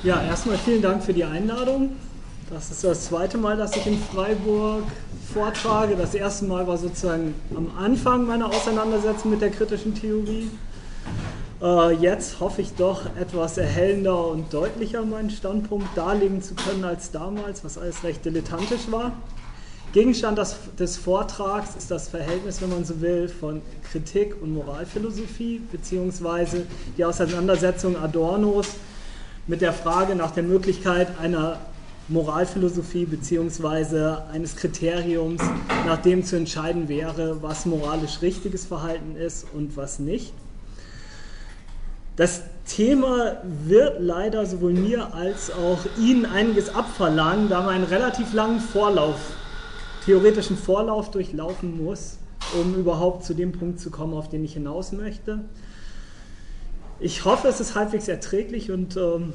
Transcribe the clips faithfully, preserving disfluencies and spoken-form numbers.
Ja, erstmal vielen Dank für die Einladung. Das ist das zweite Mal, dass ich in Freiburg vortrage. Das erste Mal war sozusagen am Anfang meiner Auseinandersetzung mit der kritischen Theorie. Äh, jetzt hoffe ich doch etwas erhellender und deutlicher meinen Standpunkt darlegen zu können als damals, was alles recht dilettantisch war. Gegenstand des, des Vortrags ist das Verhältnis, wenn man so will, von Kritik und Moralphilosophie, beziehungsweise die Auseinandersetzung Adornos mit der Frage nach der Möglichkeit einer Moralphilosophie beziehungsweise eines Kriteriums, nach dem zu entscheiden wäre, was moralisch richtiges Verhalten ist und was nicht. Das Thema wird leider sowohl mir als auch Ihnen einiges abverlangen, da man einen relativ langen Vorlauf, theoretischen Vorlauf durchlaufen muss, um überhaupt zu dem Punkt zu kommen, auf den ich hinaus möchte. Ich hoffe, es ist halbwegs erträglich und ähm,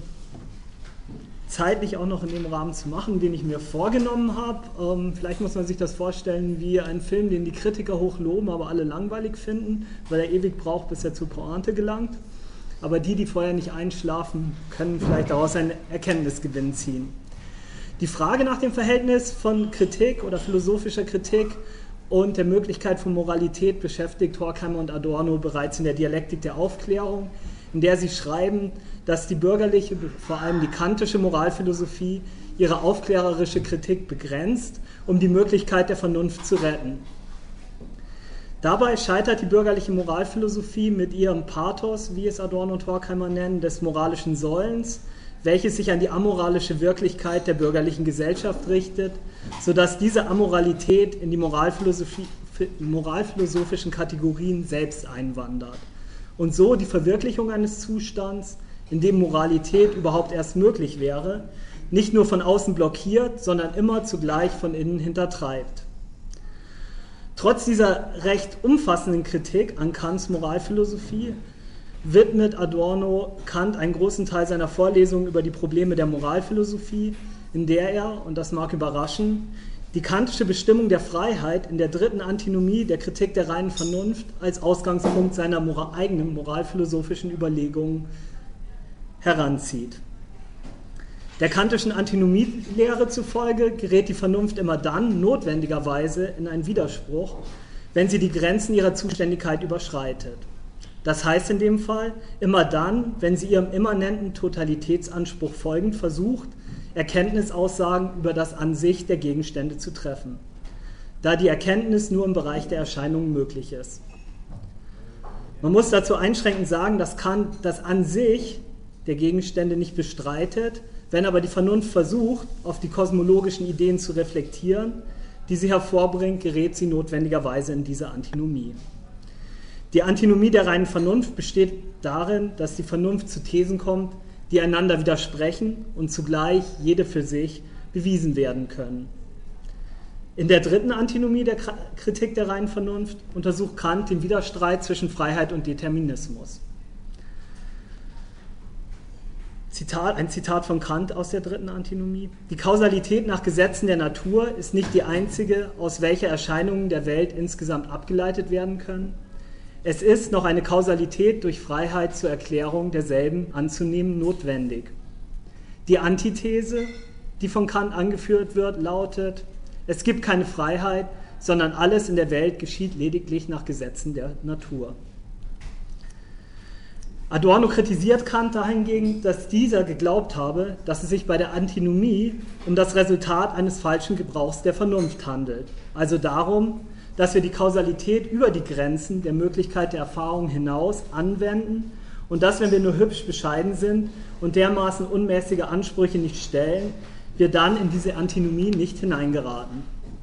zeitlich auch noch in dem Rahmen zu machen, den ich mir vorgenommen habe. Ähm, vielleicht muss man sich das vorstellen wie einen Film, den die Kritiker hochloben, aber alle langweilig finden, weil er ewig braucht, bis er zur Pointe gelangt. Aber die, die vorher nicht einschlafen, können vielleicht daraus einen Erkenntnisgewinn ziehen. Die Frage nach dem Verhältnis von Kritik oder philosophischer Kritik und der Möglichkeit von Moralität beschäftigt Horkheimer und Adorno bereits in der Dialektik der Aufklärung, in der sie schreiben, dass die bürgerliche, vor allem die kantische Moralphilosophie ihre aufklärerische Kritik begrenzt, um die Möglichkeit der Vernunft zu retten. Dabei scheitert die bürgerliche Moralphilosophie mit ihrem Pathos, wie es Adorno und Horkheimer nennen, des moralischen Sollens, welches sich an die amoralische Wirklichkeit der bürgerlichen Gesellschaft richtet, sodass diese Amoralität in die Moralphilosophie, moralphilosophischen Kategorien selbst einwandert und so die Verwirklichung eines Zustands, in dem Moralität überhaupt erst möglich wäre, nicht nur von außen blockiert, sondern immer zugleich von innen hintertreibt. Trotz dieser recht umfassenden Kritik an Kants Moralphilosophie widmet Adorno Kant einen großen Teil seiner Vorlesungen über die Probleme der Moralphilosophie, in der er, und das mag überraschen, die kantische Bestimmung der Freiheit in der dritten Antinomie der Kritik der reinen Vernunft als Ausgangspunkt seiner moral- eigenen moralphilosophischen Überlegungen heranzieht. Der kantischen Antinomielehre zufolge gerät die Vernunft immer dann notwendigerweise in einen Widerspruch, wenn sie die Grenzen ihrer Zuständigkeit überschreitet. Das heißt in dem Fall immer dann, wenn sie ihrem immanenten Totalitätsanspruch folgend versucht, Erkenntnisaussagen über das An sich der Gegenstände zu treffen, da die Erkenntnis nur im Bereich der Erscheinungen möglich ist. Man muss dazu einschränkend sagen, dass Kant das An sich der Gegenstände nicht bestreitet, wenn aber die Vernunft versucht, auf die kosmologischen Ideen zu reflektieren, die sie hervorbringt, gerät sie notwendigerweise in diese Antinomie. Die Antinomie der reinen Vernunft besteht darin, dass die Vernunft zu Thesen kommt, die einander widersprechen und zugleich jede für sich bewiesen werden können. In der dritten Antinomie der Kritik der reinen Vernunft untersucht Kant den Widerstreit zwischen Freiheit und Determinismus. Zitat, ein Zitat von Kant aus der dritten Antinomie. Die Kausalität nach Gesetzen der Natur ist nicht die einzige, aus welcher Erscheinungen der Welt insgesamt abgeleitet werden können. Es ist noch eine Kausalität durch Freiheit zur Erklärung derselben anzunehmen notwendig. Die Antithese, die von Kant angeführt wird, lautet: Es gibt keine Freiheit, sondern alles in der Welt geschieht lediglich nach Gesetzen der Natur. Adorno kritisiert Kant dahingegen, dass dieser geglaubt habe, dass es sich bei der Antinomie um das Resultat eines falschen Gebrauchs der Vernunft handelt, also darum, dass wir die Kausalität über die Grenzen der Möglichkeit der Erfahrung hinaus anwenden und dass, wenn wir nur hübsch bescheiden sind und dermaßen unmäßige Ansprüche nicht stellen, wir dann in diese Antinomie nicht hineingeraten.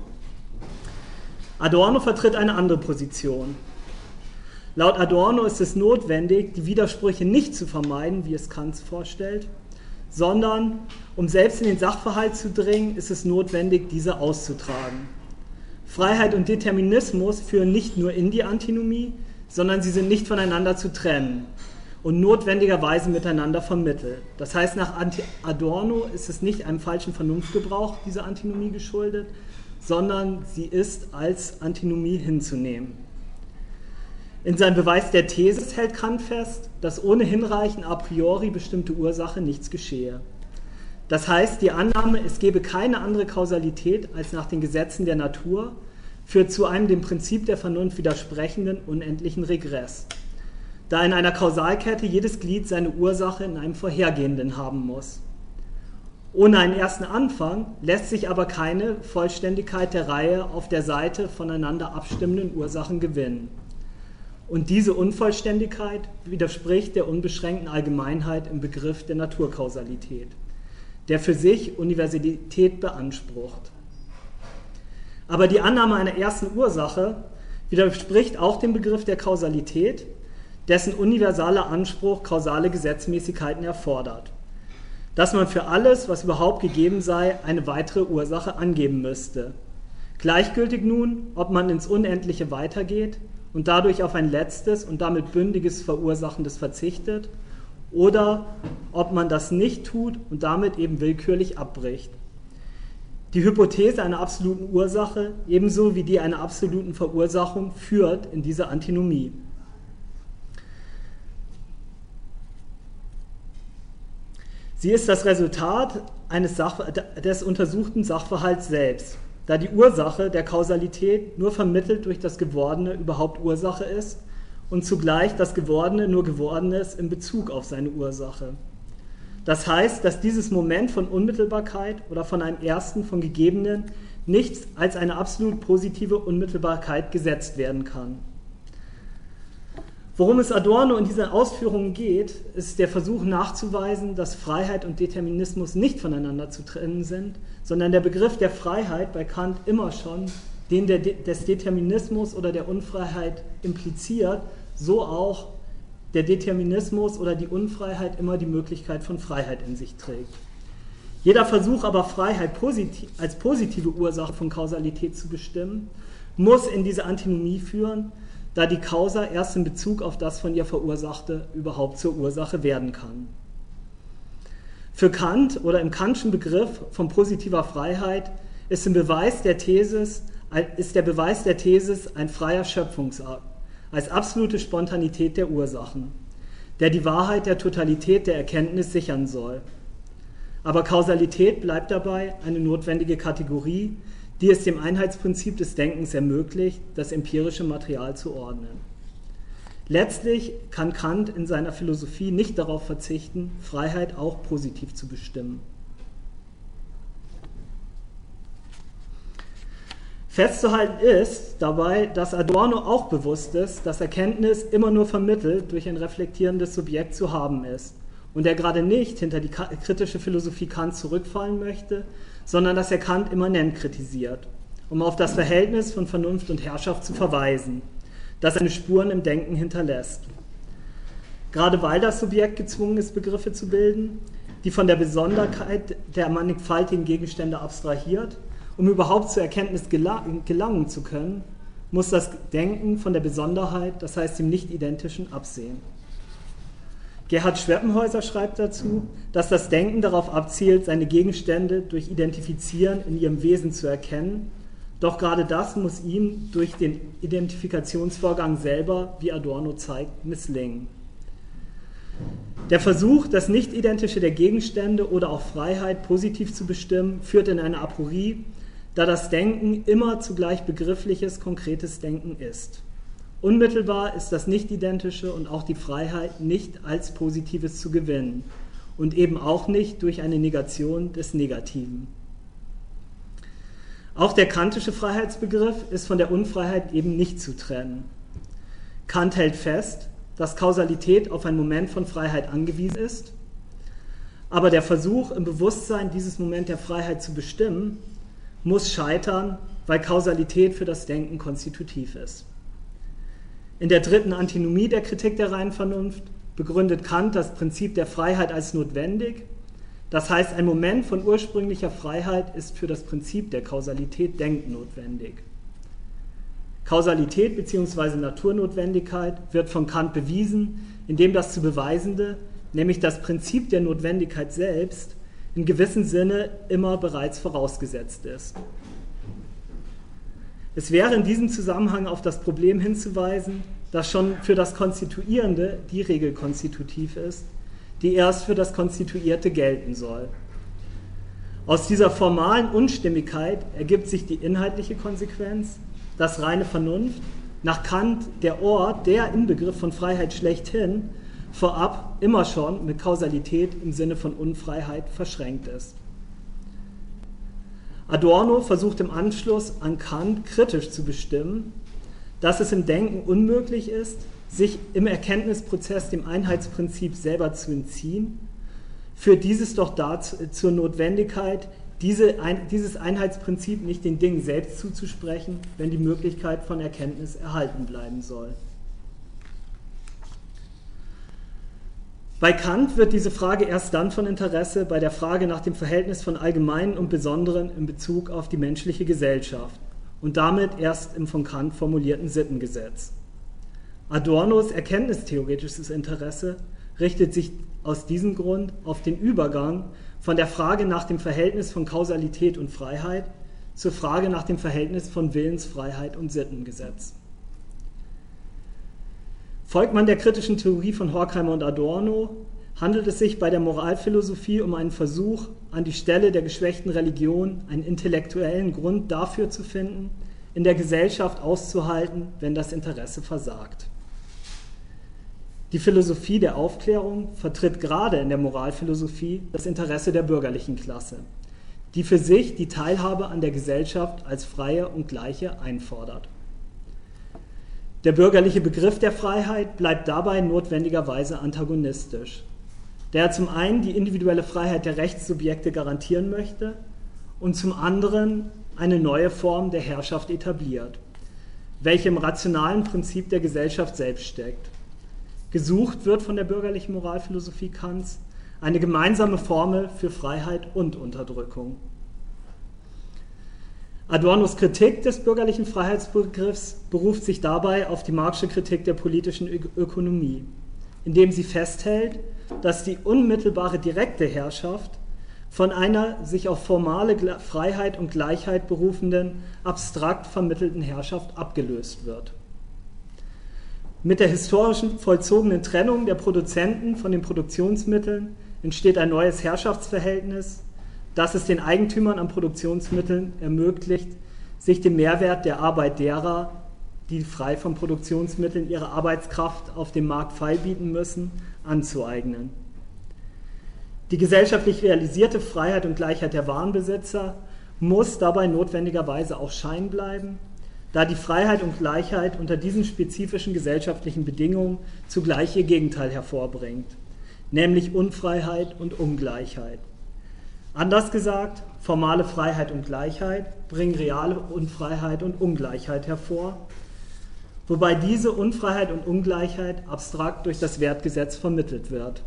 Adorno vertritt eine andere Position. Laut Adorno ist es notwendig, die Widersprüche nicht zu vermeiden, wie es Kant vorstellt, sondern, um selbst in den Sachverhalt zu dringen, ist es notwendig, diese auszutragen. Freiheit und Determinismus führen nicht nur in die Antinomie, sondern sie sind nicht voneinander zu trennen und notwendigerweise miteinander vermittelt. Das heißt, nach Adorno ist es nicht einem falschen Vernunftgebrauch dieser Antinomie geschuldet, sondern sie ist als Antinomie hinzunehmen. In seinem Beweis der These hält Kant fest, dass ohne Hinreichen a priori bestimmte Ursache nichts geschehe. Das heißt, die Annahme, es gebe keine andere Kausalität als nach den Gesetzen der Natur, führt zu einem dem Prinzip der Vernunft widersprechenden unendlichen Regress, da in einer Kausalkette jedes Glied seine Ursache in einem vorhergehenden haben muss. Ohne einen ersten Anfang lässt sich aber keine Vollständigkeit der Reihe auf der Seite voneinander abstimmenden Ursachen gewinnen. Und diese Unvollständigkeit widerspricht der unbeschränkten Allgemeinheit im Begriff der Naturkausalität, der für sich Universalität beansprucht. Aber die Annahme einer ersten Ursache widerspricht auch dem Begriff der Kausalität, dessen universaler Anspruch kausale Gesetzmäßigkeiten erfordert. Dass man für alles, was überhaupt gegeben sei, eine weitere Ursache angeben müsste. Gleichgültig nun, ob man ins Unendliche weitergeht und dadurch auf ein letztes und damit bündiges Verursachendes verzichtet, oder ob man das nicht tut und damit eben willkürlich abbricht. Die Hypothese einer absoluten Ursache, ebenso wie die einer absoluten Verursachung, führt in diese Antinomie. Sie ist das Resultat eines Sachver- des untersuchten Sachverhalts selbst, da die Ursache der Kausalität nur vermittelt durch das Gewordene überhaupt Ursache ist und zugleich das Gewordene nur Gewordenes in Bezug auf seine Ursache. Das heißt, dass dieses Moment von Unmittelbarkeit oder von einem ersten, von Gegebenen nicht als eine absolut positive Unmittelbarkeit gesetzt werden kann. Worum es Adorno in diesen Ausführungen geht, ist der Versuch nachzuweisen, dass Freiheit und Determinismus nicht voneinander zu trennen sind, sondern der Begriff der Freiheit bei Kant immer schon den der De- des Determinismus oder der Unfreiheit impliziert, so auch der Determinismus oder die Unfreiheit immer die Möglichkeit von Freiheit in sich trägt. Jeder Versuch aber, Freiheit posit- als positive Ursache von Kausalität zu bestimmen, muss in diese Antinomie führen, da die Causa erst in Bezug auf das von ihr Verursachte überhaupt zur Ursache werden kann. Für Kant oder im Kantschen Begriff von positiver Freiheit ist, im Beweis der Thesis, ist der Beweis der Thesis ein freier Schöpfungsakt, als absolute Spontanität der Ursachen, der die Wahrheit der Totalität der Erkenntnis sichern soll. Aber Kausalität bleibt dabei eine notwendige Kategorie, die es dem Einheitsprinzip des Denkens ermöglicht, das empirische Material zu ordnen. Letztlich kann Kant in seiner Philosophie nicht darauf verzichten, Freiheit auch positiv zu bestimmen. Festzuhalten ist dabei, dass Adorno auch bewusst ist, dass Erkenntnis immer nur vermittelt durch ein reflektierendes Subjekt zu haben ist und er gerade nicht hinter die kritische Philosophie Kants zurückfallen möchte, sondern dass er Kant immanent kritisiert, um auf das Verhältnis von Vernunft und Herrschaft zu verweisen, das seine Spuren im Denken hinterlässt. Gerade weil das Subjekt gezwungen ist, Begriffe zu bilden, die von der Besonderheit der mannigfaltigen Gegenstände abstrahiert, um überhaupt zur Erkenntnis gelang- gelangen zu können, muss das Denken von der Besonderheit, das heißt dem Nicht-Identischen, absehen. Gerhard Schweppenhäuser schreibt dazu, dass das Denken darauf abzielt, seine Gegenstände durch Identifizieren in ihrem Wesen zu erkennen, doch gerade das muss ihm durch den Identifikationsvorgang selber, wie Adorno zeigt, misslingen. Der Versuch, das Nicht-Identische der Gegenstände oder auch Freiheit positiv zu bestimmen, führt in eine Aporie, da das Denken immer zugleich begriffliches, konkretes Denken ist. Unmittelbar ist das Nicht-Identische und auch die Freiheit nicht als Positives zu gewinnen und eben auch nicht durch eine Negation des Negativen. Auch der kantische Freiheitsbegriff ist von der Unfreiheit eben nicht zu trennen. Kant hält fest, dass Kausalität auf einen Moment von Freiheit angewiesen ist, aber der Versuch, im Bewusstsein dieses Moment der Freiheit zu bestimmen, muss scheitern, weil Kausalität für das Denken konstitutiv ist. In der dritten Antinomie der Kritik der reinen Vernunft begründet Kant das Prinzip der Freiheit als notwendig. Das heißt, ein Moment von ursprünglicher Freiheit ist für das Prinzip der Kausalität Denken notwendig. Kausalität bzw. Naturnotwendigkeit wird von Kant bewiesen, indem das zu Beweisende, nämlich das Prinzip der Notwendigkeit selbst, in gewissem Sinne immer bereits vorausgesetzt ist. Es wäre in diesem Zusammenhang auf das Problem hinzuweisen, dass schon für das Konstituierende die Regel konstitutiv ist, die erst für das Konstituierte gelten soll. Aus dieser formalen Unstimmigkeit ergibt sich die inhaltliche Konsequenz, dass reine Vernunft, nach Kant der Ort, der Inbegriff von Freiheit schlechthin, vorab immer schon mit Kausalität im Sinne von Unfreiheit verschränkt ist. Adorno versucht im Anschluss an Kant kritisch zu bestimmen, dass es im Denken unmöglich ist, sich im Erkenntnisprozess dem Einheitsprinzip selber zu entziehen, führt dieses doch dazu, zur Notwendigkeit, diese, ein, dieses Einheitsprinzip nicht den Dingen selbst zuzusprechen, wenn die Möglichkeit von Erkenntnis erhalten bleiben soll. Bei Kant wird diese Frage erst dann von Interesse bei der Frage nach dem Verhältnis von Allgemeinen und Besonderen in Bezug auf die menschliche Gesellschaft und damit erst im von Kant formulierten Sittengesetz. Adornos erkenntnistheoretisches Interesse richtet sich aus diesem Grund auf den Übergang von der Frage nach dem Verhältnis von Kausalität und Freiheit zur Frage nach dem Verhältnis von Willensfreiheit und Sittengesetz. Folgt man der kritischen Theorie von Horkheimer und Adorno, handelt es sich bei der Moralphilosophie um einen Versuch, an die Stelle der geschwächten Religion einen intellektuellen Grund dafür zu finden, in der Gesellschaft auszuhalten, wenn das Interesse versagt. Die Philosophie der Aufklärung vertritt gerade in der Moralphilosophie das Interesse der bürgerlichen Klasse, die für sich die Teilhabe an der Gesellschaft als freie und gleiche einfordert. Der bürgerliche Begriff der Freiheit bleibt dabei notwendigerweise antagonistisch, da er zum einen die individuelle Freiheit der Rechtssubjekte garantieren möchte und zum anderen eine neue Form der Herrschaft etabliert, welche im rationalen Prinzip der Gesellschaft selbst steckt. Gesucht wird von der bürgerlichen Moralphilosophie Kants eine gemeinsame Formel für Freiheit und Unterdrückung. Adornos Kritik des bürgerlichen Freiheitsbegriffs beruft sich dabei auf die Marxische Kritik der politischen Ökonomie, indem sie festhält, dass die unmittelbare direkte Herrschaft von einer sich auf formale Freiheit und Gleichheit berufenden, abstrakt vermittelten Herrschaft abgelöst wird. Mit der historischen vollzogenen Trennung der Produzenten von den Produktionsmitteln entsteht ein neues Herrschaftsverhältnis, das es den Eigentümern an Produktionsmitteln ermöglicht, sich den Mehrwert der Arbeit derer, die frei von Produktionsmitteln ihre Arbeitskraft auf dem Markt feilbieten müssen, anzueignen. Die gesellschaftlich realisierte Freiheit und Gleichheit der Warenbesitzer muss dabei notwendigerweise auch Schein bleiben, da die Freiheit und Gleichheit unter diesen spezifischen gesellschaftlichen Bedingungen zugleich ihr Gegenteil hervorbringt, nämlich Unfreiheit und Ungleichheit. Anders gesagt, formale Freiheit und Gleichheit bringen reale Unfreiheit und Ungleichheit hervor, wobei diese Unfreiheit und Ungleichheit abstrakt durch das Wertgesetz vermittelt wird.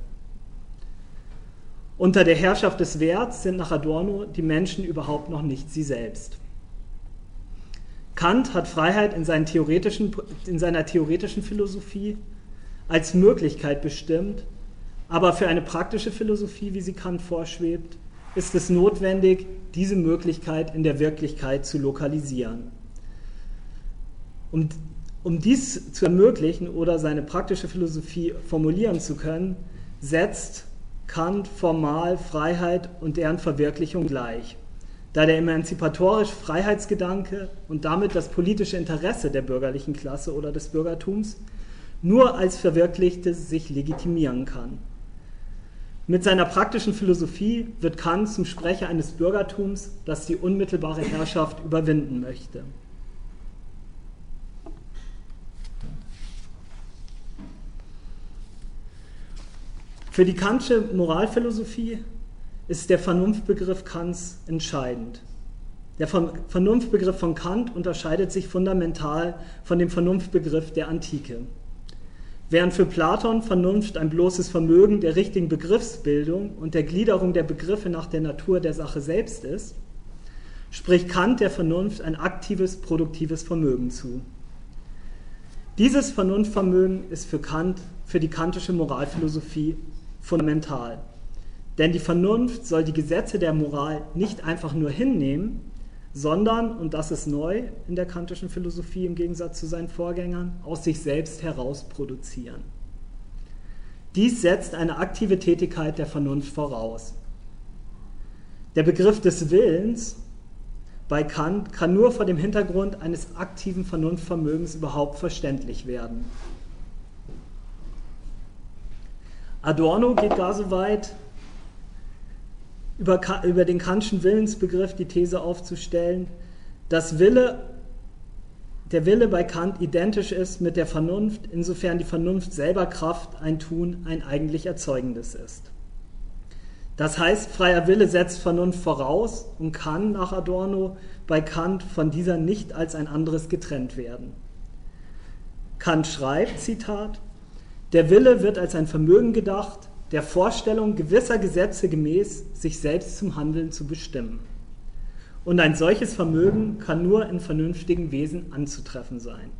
Unter der Herrschaft des Werts sind nach Adorno die Menschen überhaupt noch nicht sie selbst. Kant hat Freiheit in, seinen theoretischen, in seiner theoretischen Philosophie als Möglichkeit bestimmt, aber für eine praktische Philosophie, wie sie Kant vorschwebt, ist es notwendig, diese Möglichkeit in der Wirklichkeit zu lokalisieren. Um, um dies zu ermöglichen oder seine praktische Philosophie formulieren zu können, setzt Kant formal Freiheit und deren Verwirklichung gleich, da der emanzipatorische Freiheitsgedanke und damit das politische Interesse der bürgerlichen Klasse oder des Bürgertums nur als Verwirklichtes sich legitimieren kann. Mit seiner praktischen Philosophie wird Kant zum Sprecher eines Bürgertums, das die unmittelbare Herrschaft überwinden möchte. Für die Kantsche Moralphilosophie ist der Vernunftbegriff Kants entscheidend. Der Vernunftbegriff von Kant unterscheidet sich fundamental von dem Vernunftbegriff der Antike. Während für Platon Vernunft ein bloßes Vermögen der richtigen Begriffsbildung und der Gliederung der Begriffe nach der Natur der Sache selbst ist, spricht Kant der Vernunft ein aktives, produktives Vermögen zu. Dieses Vernunftvermögen ist für Kant, für die kantische Moralphilosophie fundamental. Denn die Vernunft soll die Gesetze der Moral nicht einfach nur hinnehmen, sondern, und das ist neu in der kantischen Philosophie im Gegensatz zu seinen Vorgängern, aus sich selbst heraus produzieren. Dies setzt eine aktive Tätigkeit der Vernunft voraus. Der Begriff des Willens bei Kant kann nur vor dem Hintergrund eines aktiven Vernunftvermögens überhaupt verständlich werden. Adorno geht gar so weit, über, über den Kantschen Willensbegriff die These aufzustellen, dass Wille, der Wille bei Kant identisch ist mit der Vernunft, insofern die Vernunft selber Kraft, ein Tun, ein eigentlich Erzeugendes ist. Das heißt, freier Wille setzt Vernunft voraus und kann nach Adorno bei Kant von dieser nicht als ein anderes getrennt werden. Kant schreibt, Zitat, der Wille wird als ein Vermögen gedacht, der Vorstellung gewisser Gesetze gemäß sich selbst zum Handeln zu bestimmen. Und ein solches Vermögen kann nur in vernünftigen Wesen anzutreffen sein.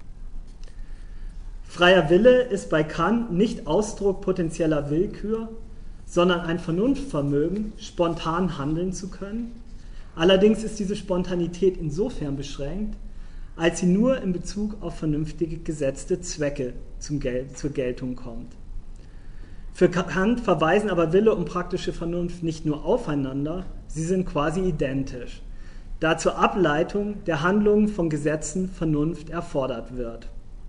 Freier Wille ist bei Kant nicht Ausdruck potenzieller Willkür, sondern ein Vernunftvermögen, spontan handeln zu können. Allerdings ist diese Spontanität insofern beschränkt, als sie nur in Bezug auf vernünftige gesetzte Zwecke zum Gel- zur Geltung kommt. Für Kant verweisen aber Wille und praktische Vernunft nicht nur aufeinander, sie sind quasi identisch, da zur Ableitung der Handlungen von Gesetzen Vernunft erfordert wird.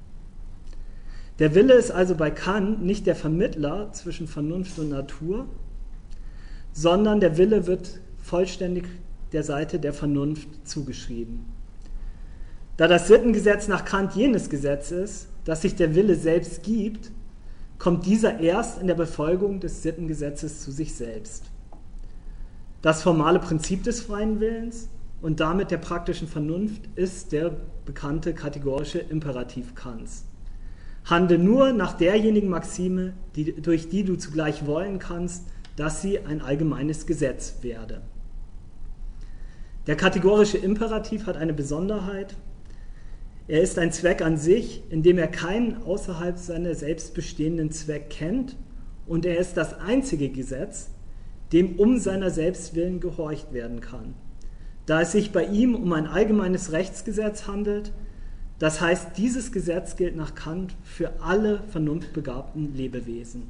Der Wille ist also bei Kant nicht der Vermittler zwischen Vernunft und Natur, sondern der Wille wird vollständig der Seite der Vernunft zugeschrieben. Da das Sittengesetz nach Kant jenes Gesetz ist, das sich der Wille selbst gibt, kommt dieser erst in der Befolgung des Sittengesetzes zu sich selbst. Das formale Prinzip des freien Willens und damit der praktischen Vernunft ist der bekannte kategorische Imperativ Kants. Handle nur nach derjenigen Maxime, die, durch die du zugleich wollen kannst, dass sie ein allgemeines Gesetz werde. Der kategorische Imperativ hat eine Besonderheit. Er ist ein Zweck an sich, indem er keinen außerhalb seiner selbst bestehenden Zweck kennt, und er ist das einzige Gesetz, dem um seiner selbst willen gehorcht werden kann. Da es sich bei ihm um ein allgemeines Rechtsgesetz handelt, das heißt, dieses Gesetz gilt nach Kant für alle vernunftbegabten Lebewesen.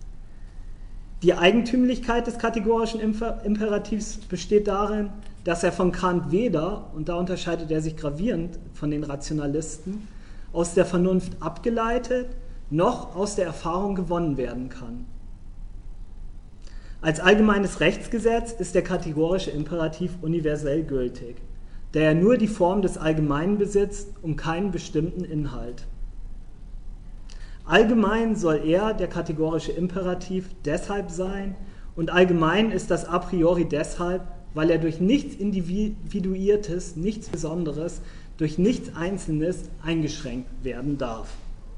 Die Eigentümlichkeit des kategorischen Imperativs besteht darin, dass er von Kant weder, und da unterscheidet er sich gravierend von den Rationalisten, aus der Vernunft abgeleitet, noch aus der Erfahrung gewonnen werden kann. Als allgemeines Rechtsgesetz ist der kategorische Imperativ universell gültig, da er nur die Form des Allgemeinen besitzt und keinen bestimmten Inhalt. Allgemein soll er, der kategorische Imperativ, deshalb sein, und allgemein ist das a priori deshalb, weil er durch nichts Individuiertes, nichts Besonderes, durch nichts Einzelnes eingeschränkt werden darf.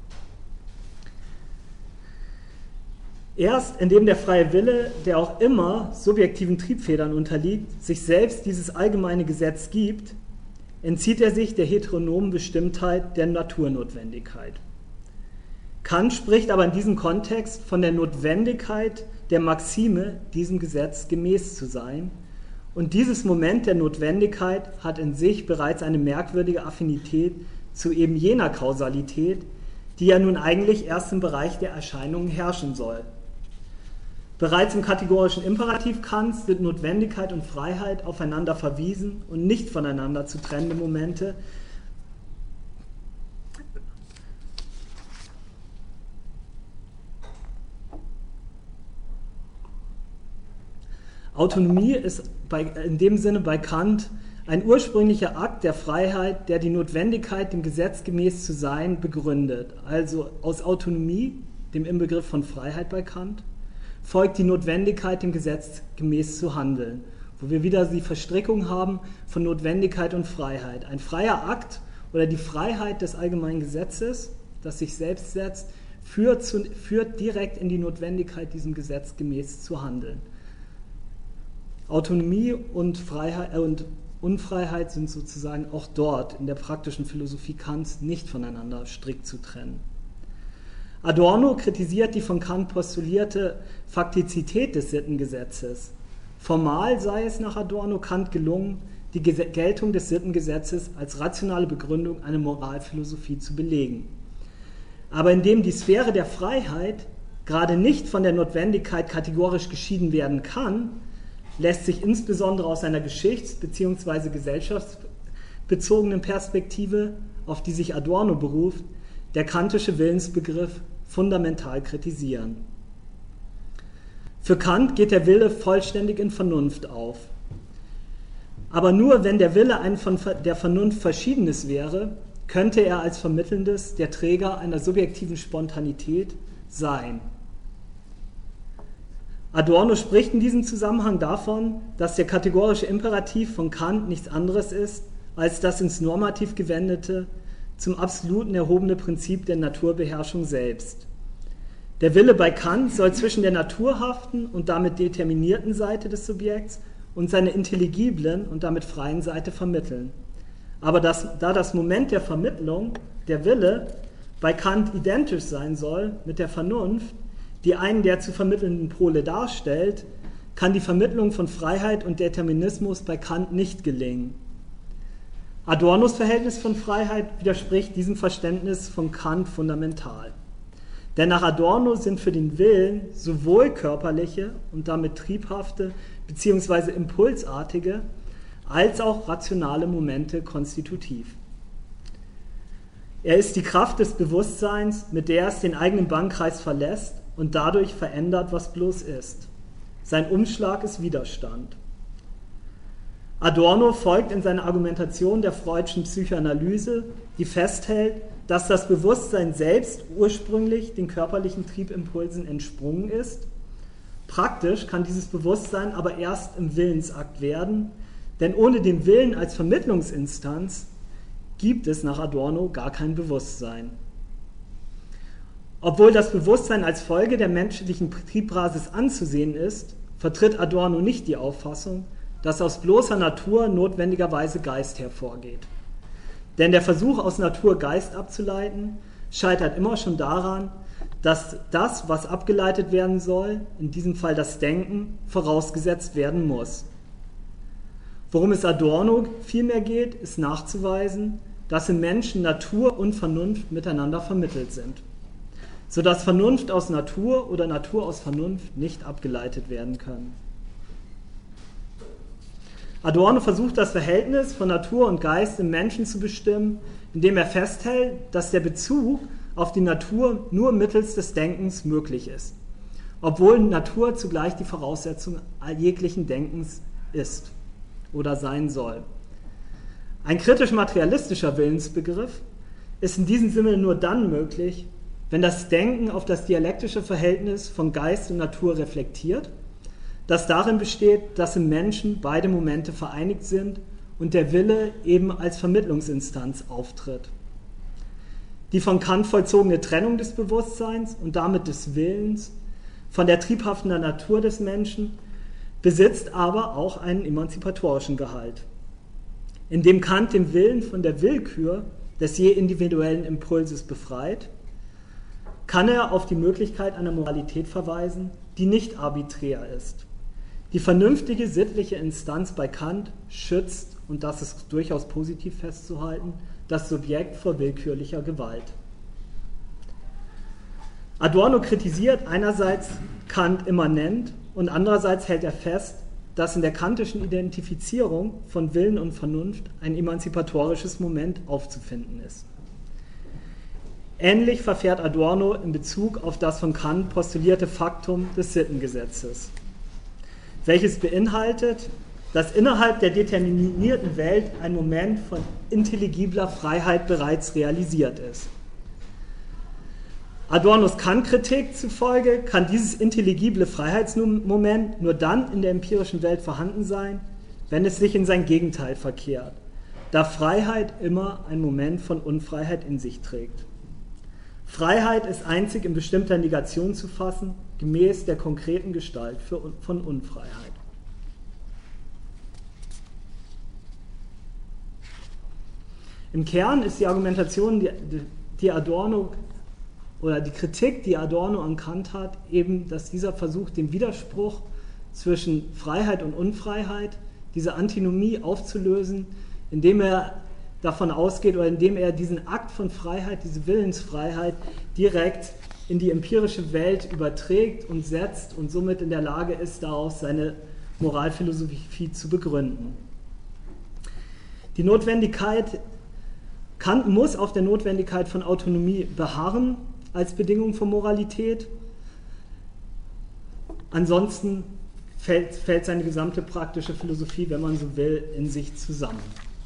Erst indem der freie Wille, der auch immer subjektiven Triebfedern unterliegt, sich selbst dieses allgemeine Gesetz gibt, entzieht er sich der heteronomen Bestimmtheit der Naturnotwendigkeit. Kant spricht aber in diesem Kontext von der Notwendigkeit der Maxime, diesem Gesetz gemäß zu sein, und dieses Moment der Notwendigkeit hat in sich bereits eine merkwürdige Affinität zu eben jener Kausalität, die ja nun eigentlich erst im Bereich der Erscheinungen herrschen soll. Bereits im kategorischen Imperativ Kants sind Notwendigkeit und Freiheit aufeinander verwiesen und nicht voneinander zu trennende Momente. Autonomie ist bei, in dem Sinne bei Kant ein ursprünglicher Akt der Freiheit, der die Notwendigkeit, dem Gesetz gemäß zu sein, begründet. Also aus Autonomie, dem Inbegriff von Freiheit bei Kant, folgt die Notwendigkeit, dem Gesetz gemäß zu handeln, wo wir wieder die Verstrickung haben von Notwendigkeit und Freiheit. Ein freier Akt oder die Freiheit des allgemeinen Gesetzes, das sich selbst setzt, führt, zu, führt direkt in die Notwendigkeit, diesem Gesetz gemäß zu handeln. Autonomie und, Freiheit, äh, und Unfreiheit sind sozusagen auch dort in der praktischen Philosophie Kants nicht voneinander strikt zu trennen. Adorno kritisiert die von Kant postulierte Faktizität des Sittengesetzes. Formal sei es nach Adorno Kant gelungen, die Geltung des Sittengesetzes als rationale Begründung einer Moralphilosophie zu belegen. Aber indem die Sphäre der Freiheit gerade nicht von der Notwendigkeit kategorisch geschieden werden kann, lässt sich insbesondere aus einer geschichts- bzw. gesellschaftsbezogenen Perspektive, auf die sich Adorno beruft, der kantische Willensbegriff fundamental kritisieren. Für Kant geht der Wille vollständig in Vernunft auf. Aber nur wenn der Wille ein von der Vernunft verschiedenes wäre, könnte er als Vermittelndes der Träger einer subjektiven Spontanität sein. Adorno spricht in diesem Zusammenhang davon, dass der kategorische Imperativ von Kant nichts anderes ist, als das ins Normativ gewendete, zum Absoluten erhobene Prinzip der Naturbeherrschung selbst. Der Wille bei Kant soll zwischen der naturhaften und damit determinierten Seite des Subjekts und seiner intelligiblen und damit freien Seite vermitteln. Aber das, da das Moment der Vermittlung, der Wille, bei Kant identisch sein soll mit der Vernunft, die einen der zu vermittelnden Pole darstellt, kann die Vermittlung von Freiheit und Determinismus bei Kant nicht gelingen. Adornos Verhältnis von Freiheit widerspricht diesem Verständnis von Kant fundamental. Denn nach Adorno sind für den Willen sowohl körperliche und damit triebhafte bzw. impulsartige als auch rationale Momente konstitutiv. Er ist die Kraft des Bewusstseins, mit der es den eigenen Bannkreis verlässt und dadurch verändert, was bloß ist. Sein Umschlag ist Widerstand. Adorno folgt in seiner Argumentation der freudschen Psychoanalyse, die festhält, dass das Bewusstsein selbst ursprünglich den körperlichen Triebimpulsen entsprungen ist. Praktisch kann dieses Bewusstsein aber erst im Willensakt werden, denn ohne den Willen als Vermittlungsinstanz gibt es nach Adorno gar kein Bewusstsein. Obwohl das Bewusstsein als Folge der menschlichen Triebbasis anzusehen ist, vertritt Adorno nicht die Auffassung, dass aus bloßer Natur notwendigerweise Geist hervorgeht. Denn der Versuch, aus Natur Geist abzuleiten, scheitert immer schon daran, dass das, was abgeleitet werden soll, in diesem Fall das Denken, vorausgesetzt werden muss. Worum es Adorno vielmehr geht, ist nachzuweisen, dass im Menschen Natur und Vernunft miteinander vermittelt sind, sodass Vernunft aus Natur oder Natur aus Vernunft nicht abgeleitet werden können. Adorno versucht das Verhältnis von Natur und Geist im Menschen zu bestimmen, indem er festhält, dass der Bezug auf die Natur nur mittels des Denkens möglich ist, obwohl Natur zugleich die Voraussetzung jeglichen Denkens ist oder sein soll. Ein kritisch-materialistischer Willensbegriff ist in diesem Sinne nur dann möglich, wenn das Denken auf das dialektische Verhältnis von Geist und Natur reflektiert, das darin besteht, dass im Menschen beide Momente vereinigt sind und der Wille eben als Vermittlungsinstanz auftritt. Die von Kant vollzogene Trennung des Bewusstseins und damit des Willens von der triebhaften Natur des Menschen besitzt aber auch einen emanzipatorischen Gehalt. Indem Kant den Willen von der Willkür des je individuellen Impulses befreit, kann er auf die Möglichkeit einer Moralität verweisen, die nicht arbiträr ist. Die vernünftige sittliche Instanz bei Kant schützt, und das ist durchaus positiv festzuhalten, das Subjekt vor willkürlicher Gewalt. Adorno kritisiert einerseits Kant immanent und andererseits hält er fest, dass in der kantischen Identifizierung von Willen und Vernunft ein emanzipatorisches Moment aufzufinden ist. Ähnlich verfährt Adorno in Bezug auf das von Kant postulierte Faktum des Sittengesetzes, welches beinhaltet, dass innerhalb der determinierten Welt ein Moment von intelligibler Freiheit bereits realisiert ist. Adornos Kant-Kritik zufolge kann dieses intelligible Freiheitsmoment nur dann in der empirischen Welt vorhanden sein, wenn es sich in sein Gegenteil verkehrt, da Freiheit immer ein Moment von Unfreiheit in sich trägt. Freiheit ist einzig in bestimmter Negation zu fassen, gemäß der konkreten Gestalt für, von Unfreiheit. Im Kern ist die Argumentation, die, die Adorno oder die Kritik, die Adorno an Kant hat, eben, dass dieser Versuch, den Widerspruch zwischen Freiheit und Unfreiheit, diese Antinomie aufzulösen, indem er davon ausgeht oder indem er diesen Akt von Freiheit, diese Willensfreiheit direkt in die empirische Welt überträgt und setzt und somit in der Lage ist, daraus seine Moralphilosophie zu begründen. Die Notwendigkeit, Kant muss auf der Notwendigkeit von Autonomie beharren als Bedingung von Moralität. Ansonsten fällt, fällt seine gesamte praktische Philosophie, wenn man so will, in sich zusammen.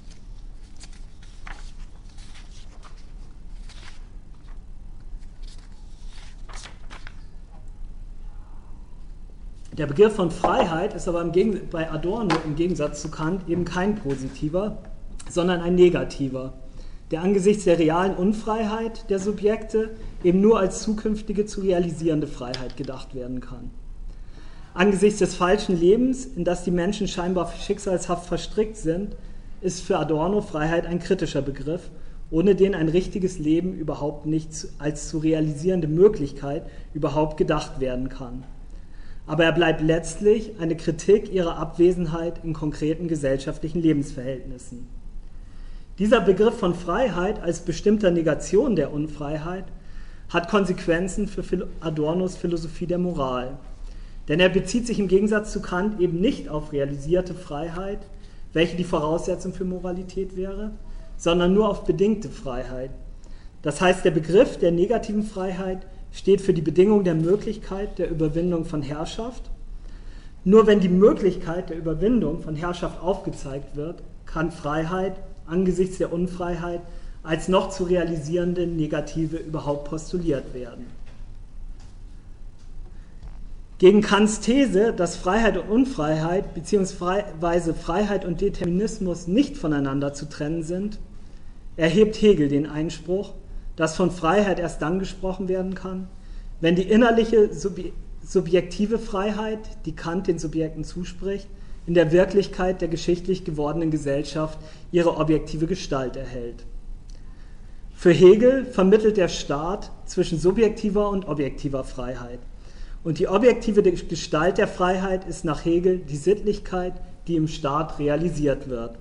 Der Begriff von Freiheit ist aber im Gegen- bei Adorno im Gegensatz zu Kant eben kein positiver, sondern ein negativer, der angesichts der realen Unfreiheit der Subjekte eben nur als zukünftige zu realisierende Freiheit gedacht werden kann. Angesichts des falschen Lebens, in das die Menschen scheinbar schicksalshaft verstrickt sind, ist für Adorno Freiheit ein kritischer Begriff, ohne den ein richtiges Leben überhaupt nicht als zu realisierende Möglichkeit überhaupt gedacht werden kann. Aber er bleibt letztlich eine Kritik ihrer Abwesenheit in konkreten gesellschaftlichen Lebensverhältnissen. Dieser Begriff von Freiheit als bestimmter Negation der Unfreiheit hat Konsequenzen für Adornos Philosophie der Moral. Denn er bezieht sich im Gegensatz zu Kant eben nicht auf realisierte Freiheit, welche die Voraussetzung für Moralität wäre, sondern nur auf bedingte Freiheit. Das heißt, der Begriff der negativen Freiheit steht für die Bedingung der Möglichkeit der Überwindung von Herrschaft. Nur wenn die Möglichkeit der Überwindung von Herrschaft aufgezeigt wird, kann Freiheit angesichts der Unfreiheit als noch zu realisierende Negative überhaupt postuliert werden. Gegen Kants These, dass Freiheit und Unfreiheit bzw. Freiheit und Determinismus nicht voneinander zu trennen sind, erhebt Hegel den Einspruch, dass von Freiheit erst dann gesprochen werden kann, wenn die innerliche subjektive Freiheit, die Kant den Subjekten zuspricht, in der Wirklichkeit der geschichtlich gewordenen Gesellschaft ihre objektive Gestalt erhält. Für Hegel vermittelt der Staat zwischen subjektiver und objektiver Freiheit. Und die objektive Gestalt der Freiheit ist nach Hegel die Sittlichkeit, die im Staat realisiert wird.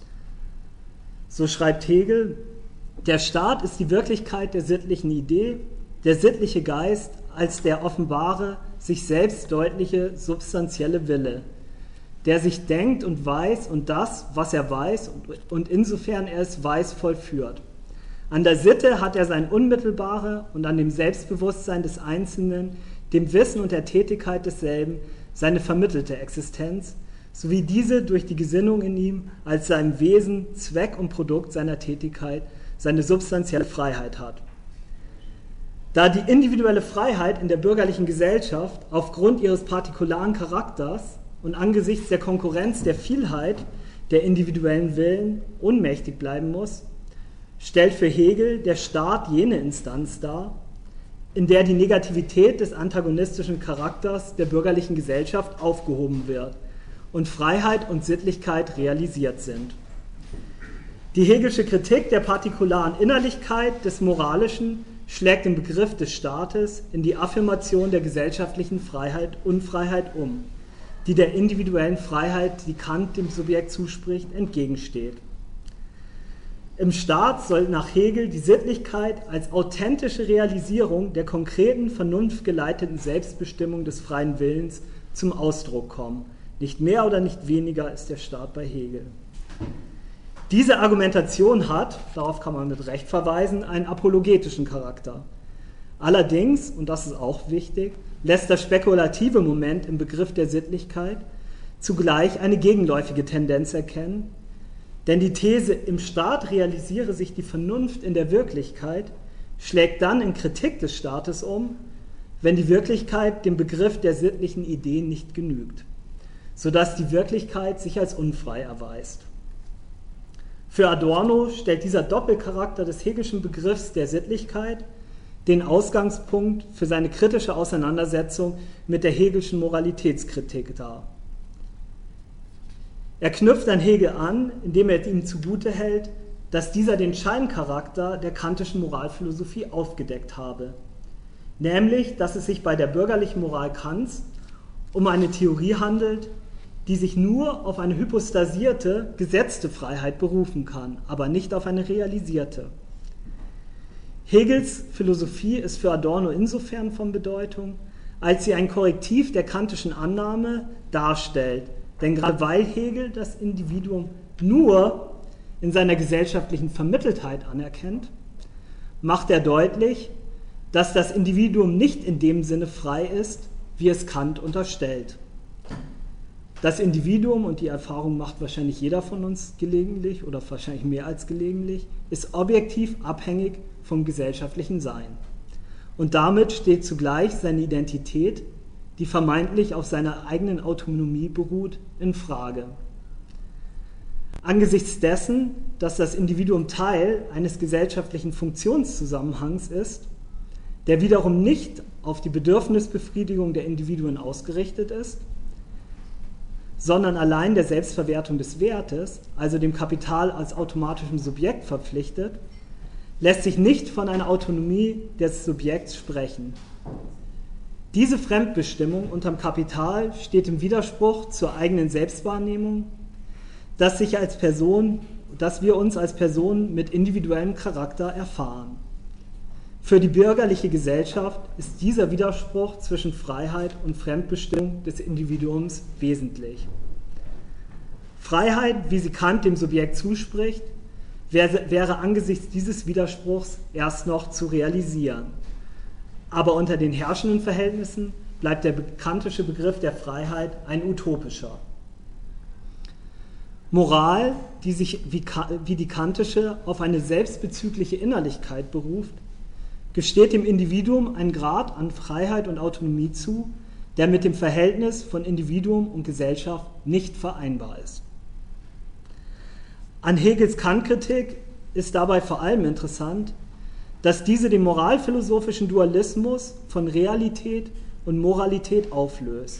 So schreibt Hegel: Der Staat ist die Wirklichkeit der sittlichen Idee, der sittliche Geist als der offenbare, sich selbst deutliche, substanzielle Wille, der sich denkt und weiß und das, was er weiß und insofern er es weiß, vollführt. An der Sitte hat er sein Unmittelbare und an dem Selbstbewusstsein des Einzelnen, dem Wissen und der Tätigkeit desselben, seine vermittelte Existenz, sowie diese durch die Gesinnung in ihm als seinem Wesen, Zweck und Produkt seiner Tätigkeit seine substanzielle Freiheit hat. Da die individuelle Freiheit in der bürgerlichen Gesellschaft aufgrund ihres partikularen Charakters und angesichts der Konkurrenz der Vielheit der individuellen Willen ohnmächtig bleiben muss, stellt für Hegel der Staat jene Instanz dar, in der die Negativität des antagonistischen Charakters der bürgerlichen Gesellschaft aufgehoben wird und Freiheit und Sittlichkeit realisiert sind. Die Hegelsche Kritik der partikularen Innerlichkeit des Moralischen schlägt den Begriff des Staates in die Affirmation der gesellschaftlichen Freiheit, Unfreiheit um, die der individuellen Freiheit, die Kant dem Subjekt zuspricht, entgegensteht. Im Staat soll nach Hegel die Sittlichkeit als authentische Realisierung der konkreten, vernunftgeleiteten Selbstbestimmung des freien Willens zum Ausdruck kommen. Nicht mehr oder nicht weniger ist der Staat bei Hegel. Diese Argumentation hat, darauf kann man mit Recht verweisen, einen apologetischen Charakter. Allerdings, und das ist auch wichtig, lässt das spekulative Moment im Begriff der Sittlichkeit zugleich eine gegenläufige Tendenz erkennen, denn die These, im Staat realisiere sich die Vernunft in der Wirklichkeit, schlägt dann in Kritik des Staates um, wenn die Wirklichkeit dem Begriff der sittlichen Idee nicht genügt, sodass die Wirklichkeit sich als unfrei erweist. Für Adorno stellt dieser Doppelcharakter des Hegelschen Begriffs der Sittlichkeit den Ausgangspunkt für seine kritische Auseinandersetzung mit der Hegelschen Moralitätskritik dar. Er knüpft an Hegel an, indem er ihm zugute hält, dass dieser den Scheincharakter der kantischen Moralphilosophie aufgedeckt habe, nämlich, dass es sich bei der bürgerlichen Moral Kants um eine Theorie handelt, die sich nur auf eine hypostasierte, gesetzte Freiheit berufen kann, aber nicht auf eine realisierte. Hegels Philosophie ist für Adorno insofern von Bedeutung, als sie ein Korrektiv der kantischen Annahme darstellt, Denn gerade weil Hegel das Individuum nur in seiner gesellschaftlichen Vermitteltheit anerkennt, macht er deutlich, dass das Individuum nicht in dem Sinne frei ist, wie es Kant unterstellt. Das Individuum, und die Erfahrung macht wahrscheinlich jeder von uns gelegentlich oder wahrscheinlich mehr als gelegentlich, ist objektiv abhängig vom gesellschaftlichen Sein. Und damit steht zugleich seine Identität, die vermeintlich auf seiner eigenen Autonomie beruht, in Frage. Angesichts dessen, dass das Individuum Teil eines gesellschaftlichen Funktionszusammenhangs ist, der wiederum nicht auf die Bedürfnisbefriedigung der Individuen ausgerichtet ist, sondern allein der Selbstverwertung des Wertes, also dem Kapital als automatischem Subjekt verpflichtet, lässt sich nicht von einer Autonomie des Subjekts sprechen. Diese Fremdbestimmung unterm Kapital steht im Widerspruch zur eigenen Selbstwahrnehmung, dass, sich als Person, dass wir uns als Personen mit individuellem Charakter erfahren. Für die bürgerliche Gesellschaft ist dieser Widerspruch zwischen Freiheit und Fremdbestimmung des Individuums wesentlich. Freiheit, wie sie Kant dem Subjekt zuspricht, wäre, wäre angesichts dieses Widerspruchs erst noch zu realisieren. Aber unter den herrschenden Verhältnissen bleibt der kantische Begriff der Freiheit ein utopischer. Moral, die sich wie, wie die kantische auf eine selbstbezügliche Innerlichkeit beruft, gesteht dem Individuum einen Grad an Freiheit und Autonomie zu, der mit dem Verhältnis von Individuum und Gesellschaft nicht vereinbar ist. An Hegels Kant-Kritik ist dabei vor allem interessant, dass diese den moralphilosophischen Dualismus von Realität und Moralität auflöst.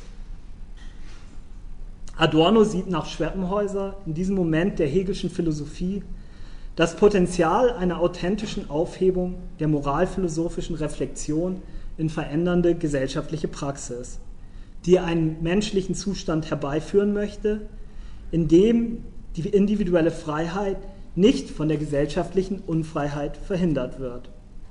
Adorno sieht nach Schweppenhäuser in diesem Moment der hegelischen Philosophie das Potenzial einer authentischen Aufhebung der moralphilosophischen Reflexion in verändernde gesellschaftliche Praxis, die einen menschlichen Zustand herbeiführen möchte, in dem die individuelle Freiheit nicht von der gesellschaftlichen Unfreiheit verhindert wird.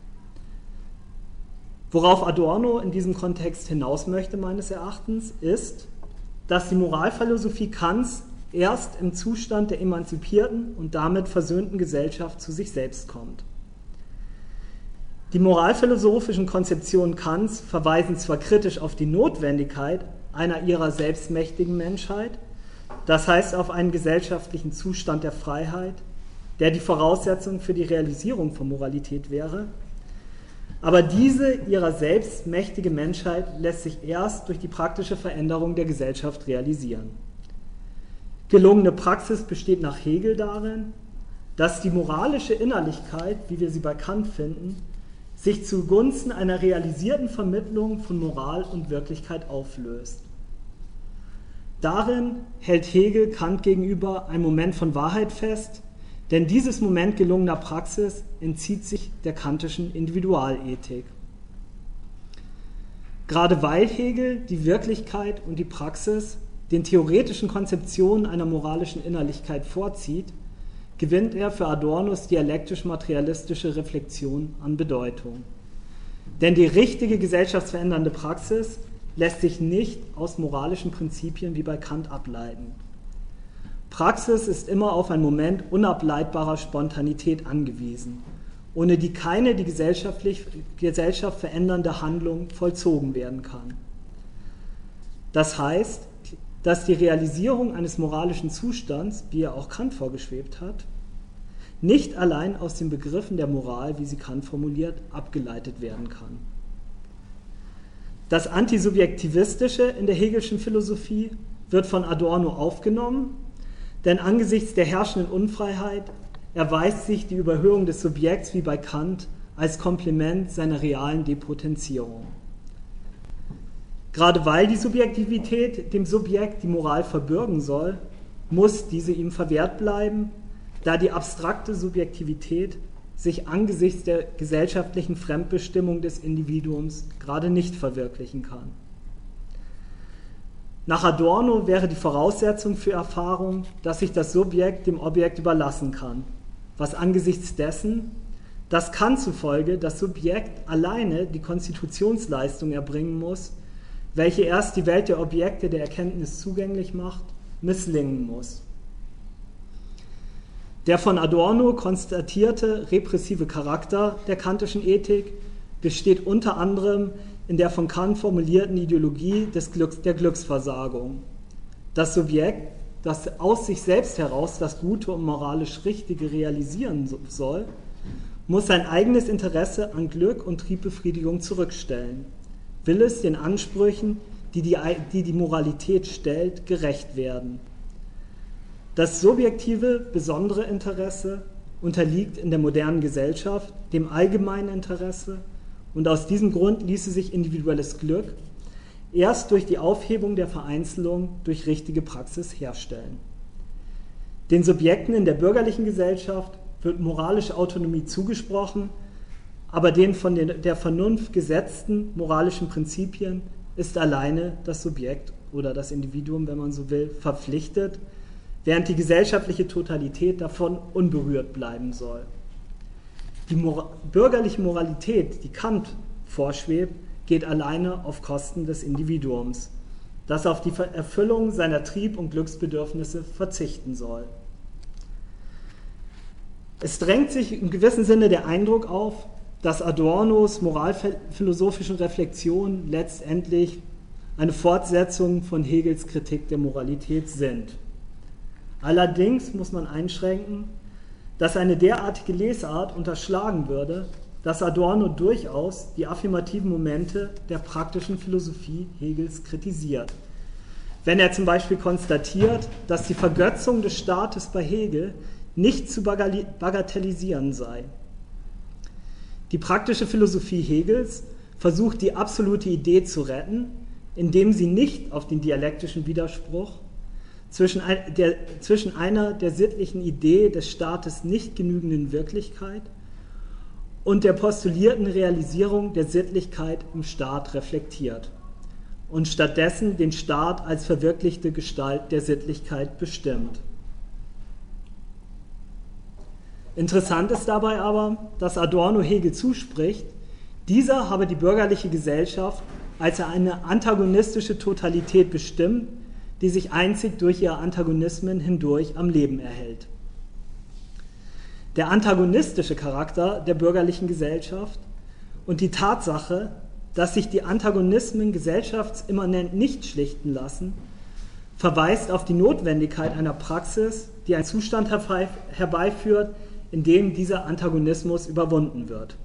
Worauf Adorno in diesem Kontext hinaus möchte, meines Erachtens, ist, dass die Moralphilosophie Kants erst im Zustand der emanzipierten und damit versöhnten Gesellschaft zu sich selbst kommt. Die moralphilosophischen Konzeptionen Kants verweisen zwar kritisch auf die Notwendigkeit einer ihrer selbstmächtigen Menschheit, das heißt auf einen gesellschaftlichen Zustand der Freiheit, der die Voraussetzung für die Realisierung von Moralität wäre, aber diese ihrer selbstmächtige Menschheit lässt sich erst durch die praktische Veränderung der Gesellschaft realisieren. Gelungene Praxis besteht nach Hegel darin, dass die moralische Innerlichkeit, wie wir sie bei Kant finden, sich zugunsten einer realisierten Vermittlung von Moral und Wirklichkeit auflöst. Darin hält Hegel Kant gegenüber ein Moment von Wahrheit fest, denn dieses Moment gelungener Praxis entzieht sich der kantischen Individualethik. Gerade weil Hegel die Wirklichkeit und die Praxis den theoretischen Konzeptionen einer moralischen Innerlichkeit vorzieht, gewinnt er für Adornos dialektisch-materialistische Reflexion an Bedeutung. Denn die richtige gesellschaftsverändernde Praxis lässt sich nicht aus moralischen Prinzipien wie bei Kant ableiten. Praxis ist immer auf einen Moment unableitbarer Spontanität angewiesen, ohne die keine die gesellschaftlich, Gesellschaft verändernde Handlung vollzogen werden kann. Das heißt, dass die Realisierung eines moralischen Zustands, wie er auch Kant vorgeschwebt hat, nicht allein aus den Begriffen der Moral, wie sie Kant formuliert, abgeleitet werden kann. Das Antisubjektivistische in der Hegelschen Philosophie wird von Adorno aufgenommen, denn angesichts der herrschenden Unfreiheit erweist sich die Überhöhung des Subjekts wie bei Kant als Komplement seiner realen Depotenzierung. Gerade weil die Subjektivität dem Subjekt die Moral verbürgen soll, muss diese ihm verwehrt bleiben, da die abstrakte Subjektivität sich angesichts der gesellschaftlichen Fremdbestimmung des Individuums gerade nicht verwirklichen kann. Nach Adorno wäre die Voraussetzung für Erfahrung, dass sich das Subjekt dem Objekt überlassen kann, was angesichts dessen, dass Kant zufolge das Subjekt alleine die Konstitutionsleistung erbringen muss, welche erst die Welt der Objekte der Erkenntnis zugänglich macht, misslingen muss. Der von Adorno konstatierte repressive Charakter der kantischen Ethik besteht unter anderem in der von Kant formulierten Ideologie des Glücks, der Glücksversagung. Das Subjekt, das aus sich selbst heraus das Gute und moralisch Richtige realisieren soll, muss sein eigenes Interesse an Glück und Triebbefriedigung zurückstellen, will es den Ansprüchen, die die, die die Moralität stellt, gerecht werden. Das subjektive, besondere Interesse unterliegt in der modernen Gesellschaft dem allgemeinen Interesse und aus diesem Grund ließe sich individuelles Glück erst durch die Aufhebung der Vereinzelung durch richtige Praxis herstellen. Den Subjekten in der bürgerlichen Gesellschaft wird moralische Autonomie zugesprochen, aber den von der Vernunft gesetzten moralischen Prinzipien ist alleine das Subjekt oder das Individuum, wenn man so will, verpflichtet, während die gesellschaftliche Totalität davon unberührt bleiben soll. Die Mor- bürgerliche Moralität, die Kant vorschwebt, geht alleine auf Kosten des Individuums, das auf die Erfüllung seiner Trieb- und Glücksbedürfnisse verzichten soll. Es drängt sich im gewissen Sinne der Eindruck auf, dass Adornos moralphilosophischen Reflexionen letztendlich eine Fortsetzung von Hegels Kritik der Moralität sind. Allerdings muss man einschränken, dass eine derartige Lesart unterschlagen würde, dass Adorno durchaus die affirmativen Momente der praktischen Philosophie Hegels kritisiert. Wenn er zum Beispiel konstatiert, dass die Vergötzung des Staates bei Hegel nicht zu bagatellisieren sei. Die praktische Philosophie Hegels versucht, die absolute Idee zu retten, indem sie nicht auf den dialektischen Widerspruch zwischen, ein, der, zwischen einer der sittlichen Idee des Staates nicht genügenden Wirklichkeit und der postulierten Realisierung der Sittlichkeit im Staat reflektiert und stattdessen den Staat als verwirklichte Gestalt der Sittlichkeit bestimmt. Interessant ist dabei aber, dass Adorno Hegel zuspricht, dieser habe die bürgerliche Gesellschaft als eine antagonistische Totalität bestimmt, die sich einzig durch ihre Antagonismen hindurch am Leben erhält. Der antagonistische Charakter der bürgerlichen Gesellschaft und die Tatsache, dass sich die Antagonismen gesellschaftsimmanent nicht schlichten lassen, verweist auf die Notwendigkeit einer Praxis, die einen Zustand herbeiführt, in dem dieser Antagonismus überwunden wird.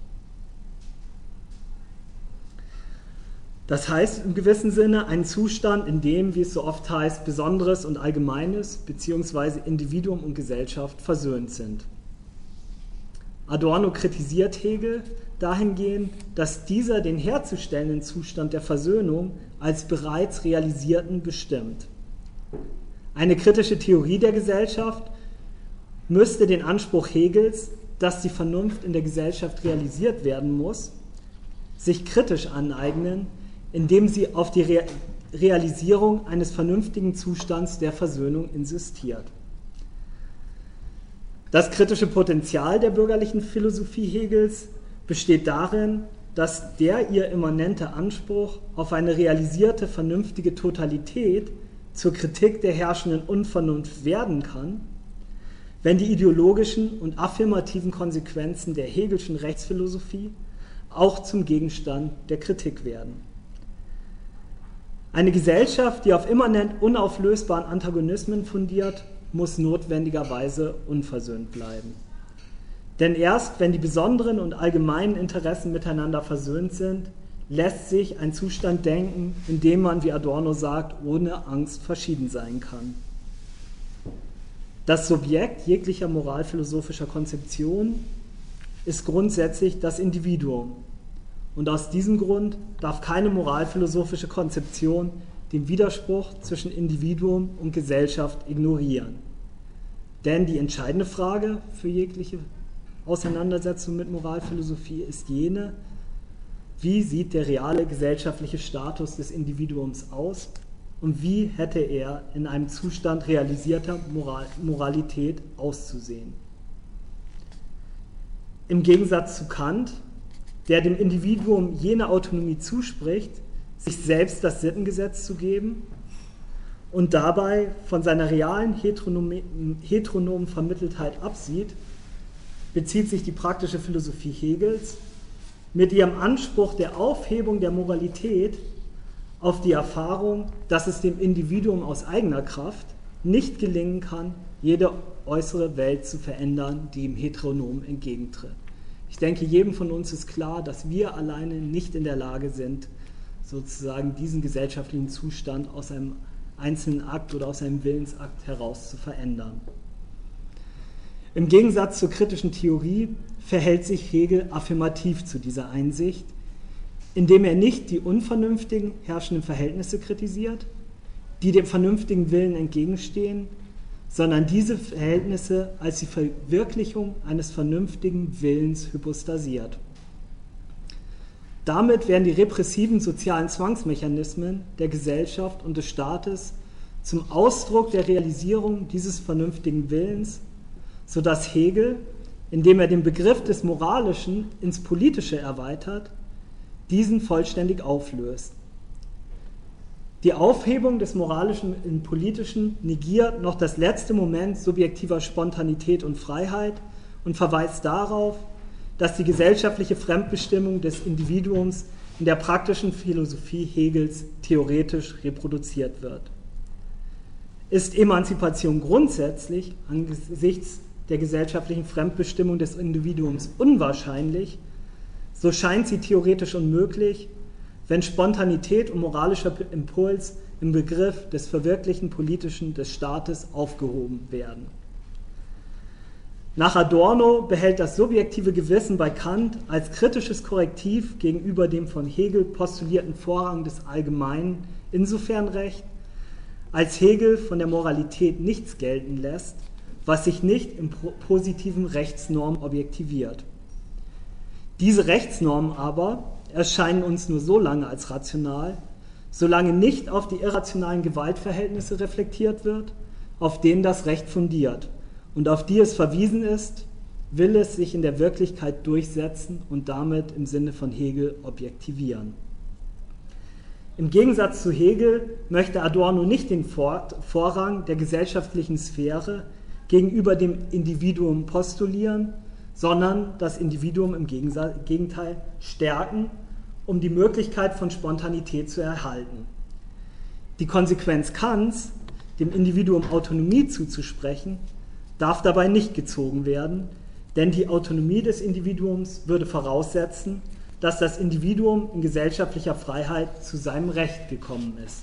Das heißt im gewissen Sinne einen Zustand, in dem, wie es so oft heißt, Besonderes und Allgemeines bzw. Individuum und Gesellschaft versöhnt sind. Adorno kritisiert Hegel dahingehend, dass dieser den herzustellenden Zustand der Versöhnung als bereits realisierten bestimmt. Eine kritische Theorie der Gesellschaft müsste den Anspruch Hegels, dass die Vernunft in der Gesellschaft realisiert werden muss, sich kritisch aneignen, indem sie auf die Re- Realisierung eines vernünftigen Zustands der Versöhnung insistiert. Das kritische Potenzial der bürgerlichen Philosophie Hegels besteht darin, dass der ihr immanente Anspruch auf eine realisierte vernünftige Totalität zur Kritik der herrschenden Unvernunft werden kann, wenn die ideologischen und affirmativen Konsequenzen der Hegelschen Rechtsphilosophie auch zum Gegenstand der Kritik werden. Eine Gesellschaft, die auf immanent unauflösbaren Antagonismen fundiert, muss notwendigerweise unversöhnt bleiben. Denn erst wenn die besonderen und allgemeinen Interessen miteinander versöhnt sind, lässt sich ein Zustand denken, in dem man, wie Adorno sagt, ohne Angst verschieden sein kann. Das Subjekt jeglicher moralphilosophischer Konzeption ist grundsätzlich das Individuum. Und aus diesem Grund darf keine moralphilosophische Konzeption den Widerspruch zwischen Individuum und Gesellschaft ignorieren. Denn die entscheidende Frage für jegliche Auseinandersetzung mit Moralphilosophie ist jene: Wie sieht der reale gesellschaftliche Status des Individuums aus und wie hätte er in einem Zustand realisierter Moral- Moralität auszusehen? Im Gegensatz zu Kant, der dem Individuum jene Autonomie zuspricht, sich selbst das Sittengesetz zu geben, und dabei von seiner realen heteronomen Vermitteltheit absieht, bezieht sich die praktische Philosophie Hegels mit ihrem Anspruch der Aufhebung der Moralität auf die Erfahrung, dass es dem Individuum aus eigener Kraft nicht gelingen kann, jede äußere Welt zu verändern, die ihm heteronom entgegentritt. Ich denke, jedem von uns ist klar, dass wir alleine nicht in der Lage sind, sozusagen diesen gesellschaftlichen Zustand aus einem einzelnen Akt oder aus einem Willensakt heraus zu verändern. Im Gegensatz zur kritischen Theorie verhält sich Hegel affirmativ zu dieser Einsicht, indem er nicht die unvernünftigen herrschenden Verhältnisse kritisiert, die dem vernünftigen Willen entgegenstehen, sondern diese Verhältnisse als die Verwirklichung eines vernünftigen Willens hypostasiert. Damit werden die repressiven sozialen Zwangsmechanismen der Gesellschaft und des Staates zum Ausdruck der Realisierung dieses vernünftigen Willens, sodass Hegel, indem er den Begriff des Moralischen ins Politische erweitert, diesen vollständig auflöst. Die Aufhebung des Moralischen im Politischen negiert noch das letzte Moment subjektiver Spontanität und Freiheit und verweist darauf, dass die gesellschaftliche Fremdbestimmung des Individuums in der praktischen Philosophie Hegels theoretisch reproduziert wird. Ist Emanzipation grundsätzlich angesichts der gesellschaftlichen Fremdbestimmung des Individuums unwahrscheinlich, so scheint sie theoretisch unmöglich, wenn Spontanität und moralischer Impuls im Begriff des verwirklichen Politischen des Staates aufgehoben werden. Nach Adorno behält das subjektive Gewissen bei Kant als kritisches Korrektiv gegenüber dem von Hegel postulierten Vorrang des Allgemeinen insofern recht, als Hegel von der Moralität nichts gelten lässt, was sich nicht in positiven Rechtsnormen objektiviert. Diese Rechtsnormen aber erscheinen uns nur so lange als rational, solange nicht auf die irrationalen Gewaltverhältnisse reflektiert wird, auf denen das Recht fundiert und auf die es verwiesen ist, will es sich in der Wirklichkeit durchsetzen und damit im Sinne von Hegel objektivieren. Im Gegensatz zu Hegel möchte Adorno nicht den Vorrang der gesellschaftlichen Sphäre gegenüber dem Individuum postulieren, sondern das Individuum im Gegenteil stärken, um die Möglichkeit von Spontanität zu erhalten. Die Konsequenz Kants, dem Individuum Autonomie zuzusprechen, darf dabei nicht gezogen werden, denn die Autonomie des Individuums würde voraussetzen, dass das Individuum in gesellschaftlicher Freiheit zu seinem Recht gekommen ist.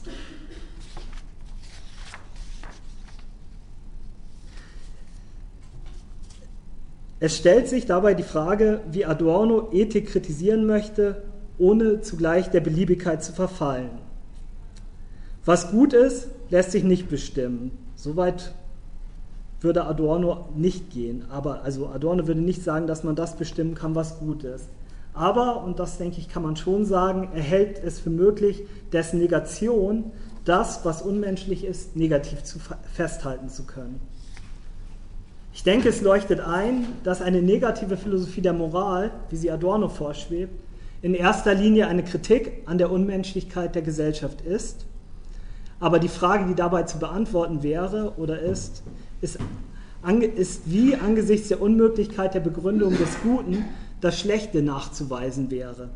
Es stellt sich dabei die Frage, wie Adorno Ethik kritisieren möchte, ohne zugleich der Beliebigkeit zu verfallen. Was gut ist, lässt sich nicht bestimmen. Soweit würde Adorno nicht gehen. Aber also Adorno würde nicht sagen, dass man das bestimmen kann, was gut ist. Aber, und das denke ich, kann man schon sagen, er hält es für möglich, dessen Negation, das, was unmenschlich ist, negativ zu festhalten zu können. Ich denke, es leuchtet ein, dass eine negative Philosophie der Moral, wie sie Adorno vorschwebt, in erster Linie eine Kritik an der Unmenschlichkeit der Gesellschaft ist. Aber die Frage, die dabei zu beantworten wäre oder ist, ist, ist wie angesichts der Unmöglichkeit der Begründung des Guten das Schlechte nachzuweisen wäre.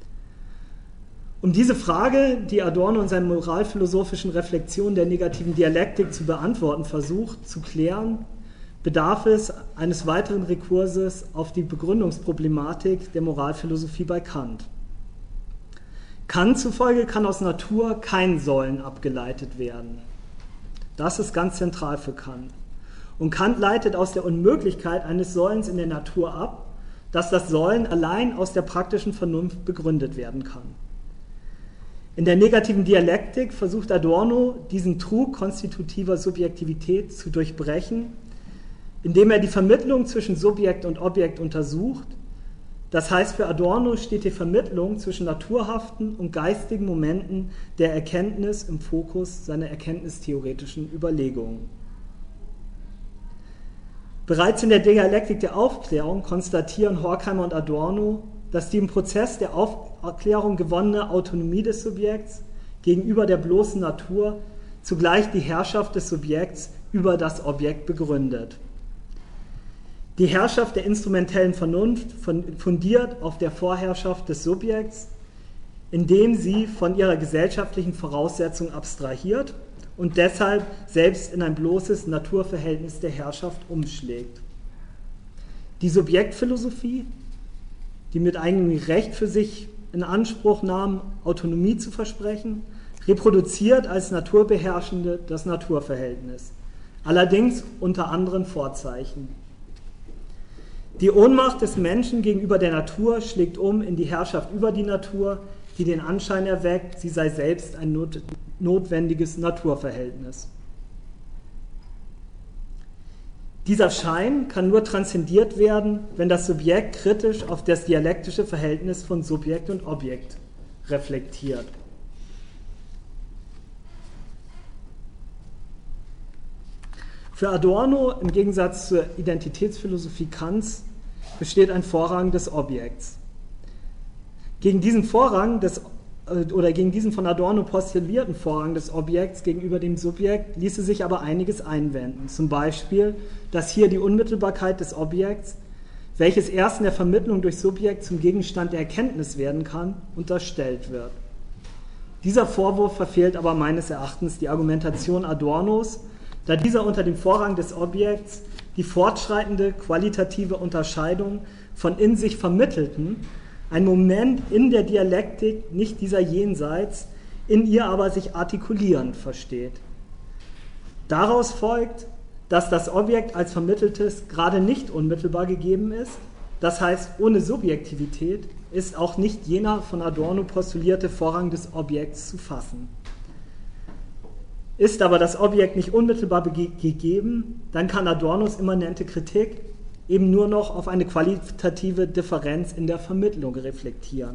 Um diese Frage, die Adorno in seinen moralphilosophischen Reflexionen der negativen Dialektik zu beantworten versucht, zu klären, bedarf es eines weiteren Rekurses auf die Begründungsproblematik der Moralphilosophie bei Kant. Kant zufolge kann aus Natur kein Sollen abgeleitet werden. Das ist ganz zentral für Kant. Und Kant leitet aus der Unmöglichkeit eines Sollens in der Natur ab, dass das Sollen allein aus der praktischen Vernunft begründet werden kann. In der negativen Dialektik versucht Adorno, diesen Trug konstitutiver Subjektivität zu durchbrechen, indem er die Vermittlung zwischen Subjekt und Objekt untersucht. Das heißt, für Adorno steht die Vermittlung zwischen naturhaften und geistigen Momenten der Erkenntnis im Fokus seiner erkenntnistheoretischen Überlegungen. Bereits in der Dialektik der Aufklärung konstatieren Horkheimer und Adorno, dass die im Prozess der Aufklärung gewonnene Autonomie des Subjekts gegenüber der bloßen Natur zugleich die Herrschaft des Subjekts über das Objekt begründet. Die Herrschaft der instrumentellen Vernunft fundiert auf der Vorherrschaft des Subjekts, indem sie von ihrer gesellschaftlichen Voraussetzung abstrahiert und deshalb selbst in ein bloßes Naturverhältnis der Herrschaft umschlägt. Die Subjektphilosophie, die mit eigenem Recht für sich in Anspruch nahm, Autonomie zu versprechen, reproduziert als Naturbeherrschende das Naturverhältnis, allerdings unter anderen Vorzeichen. Die Ohnmacht des Menschen gegenüber der Natur schlägt um in die Herrschaft über die Natur, die den Anschein erweckt, sie sei selbst ein not- notwendiges Naturverhältnis. Dieser Schein kann nur transzendiert werden, wenn das Subjekt kritisch auf das dialektische Verhältnis von Subjekt und Objekt reflektiert. Für Adorno, im Gegensatz zur Identitätsphilosophie Kants, besteht ein Vorrang des Objekts. Gegen diesen Vorrang des, oder gegen diesen von Adorno postulierten Vorrang des Objekts gegenüber dem Subjekt ließe sich aber einiges einwenden. Zum Beispiel, dass hier die Unmittelbarkeit des Objekts, welches erst in der Vermittlung durch Subjekt zum Gegenstand der Erkenntnis werden kann, unterstellt wird. Dieser Vorwurf verfehlt aber meines Erachtens die Argumentation Adornos, da dieser unter dem Vorrang des Objekts die fortschreitende qualitative Unterscheidung von in sich Vermittelten, ein Moment in der Dialektik nicht dieser Jenseits, in ihr aber sich artikulierend versteht. Daraus folgt, dass das Objekt als Vermitteltes gerade nicht unmittelbar gegeben ist, das heißt, ohne Subjektivität ist auch nicht jener von Adorno postulierte Vorrang des Objekts zu fassen. Ist aber das Objekt nicht unmittelbar gegeben, dann kann Adornos immanente Kritik eben nur noch auf eine qualitative Differenz in der Vermittlung reflektieren.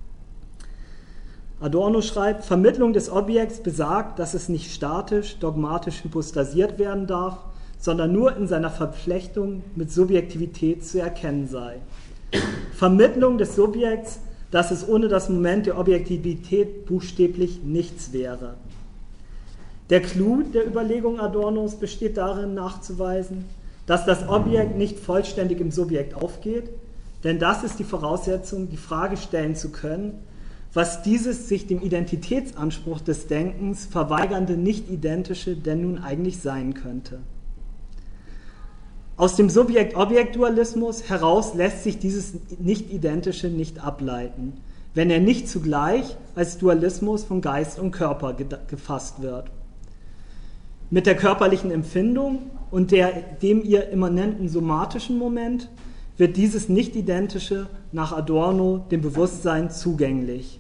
Adorno schreibt, Vermittlung des Objekts besagt, dass es nicht statisch, dogmatisch hypostasiert werden darf, sondern nur in seiner Verflechtung mit Subjektivität zu erkennen sei. Vermittlung des Subjekts, dass es ohne das Moment der Objektivität buchstäblich nichts wäre. Der Clou der Überlegung Adornos besteht darin, nachzuweisen, dass das Objekt nicht vollständig im Subjekt aufgeht, denn das ist die Voraussetzung, die Frage stellen zu können, was dieses sich dem Identitätsanspruch des Denkens verweigernde Nicht-Identische denn nun eigentlich sein könnte. Aus dem Subjekt-Objekt-Dualismus heraus lässt sich dieses Nicht-Identische nicht ableiten, wenn er nicht zugleich als Dualismus von Geist und Körper gefasst wird. Mit der körperlichen Empfindung und der, dem ihr immanenten somatischen Moment wird dieses Nicht-Identische nach Adorno dem Bewusstsein zugänglich.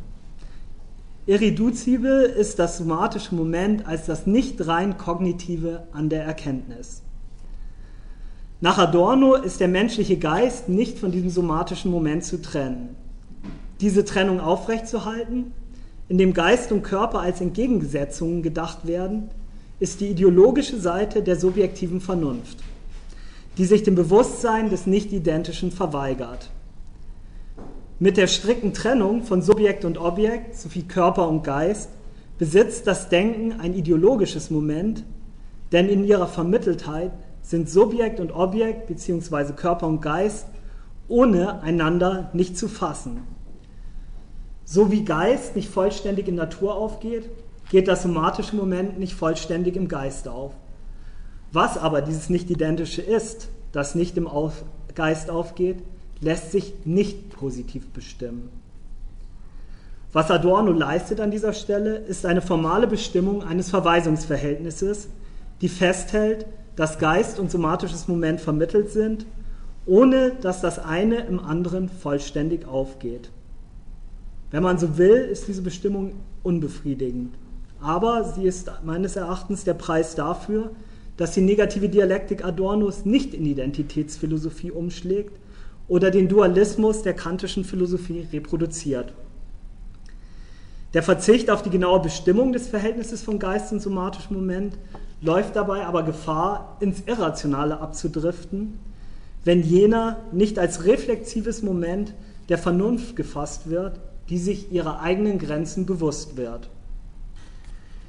Irreduzibel ist das somatische Moment als das nicht rein kognitive an der Erkenntnis. Nach Adorno ist der menschliche Geist nicht von diesem somatischen Moment zu trennen. Diese Trennung aufrechtzuerhalten, indem Geist und Körper als Entgegensetzungen gedacht werden, ist die ideologische Seite der subjektiven Vernunft, die sich dem Bewusstsein des Nicht-Identischen verweigert. Mit der strikten Trennung von Subjekt und Objekt sowie Körper und Geist besitzt das Denken ein ideologisches Moment, denn in ihrer Vermitteltheit sind Subjekt und Objekt bzw. Körper und Geist ohne einander nicht zu fassen. So wie Geist nicht vollständig in Natur aufgeht, geht das somatische Moment nicht vollständig im Geist auf. Was aber dieses Nicht-Identische ist, das nicht im Geist aufgeht, lässt sich nicht positiv bestimmen. Was Adorno leistet an dieser Stelle, ist eine formale Bestimmung eines Verweisungsverhältnisses, die festhält, dass Geist und somatisches Moment vermittelt sind, ohne dass das eine im anderen vollständig aufgeht. Wenn man so will, ist diese Bestimmung unbefriedigend. Aber sie ist meines Erachtens der Preis dafür, dass die negative Dialektik Adornos nicht in Identitätsphilosophie umschlägt oder den Dualismus der kantischen Philosophie reproduziert. Der Verzicht auf die genaue Bestimmung des Verhältnisses von Geist und somatischem Moment läuft dabei aber Gefahr, ins Irrationale abzudriften, wenn jener nicht als reflexives Moment der Vernunft gefasst wird, die sich ihrer eigenen Grenzen bewusst wird.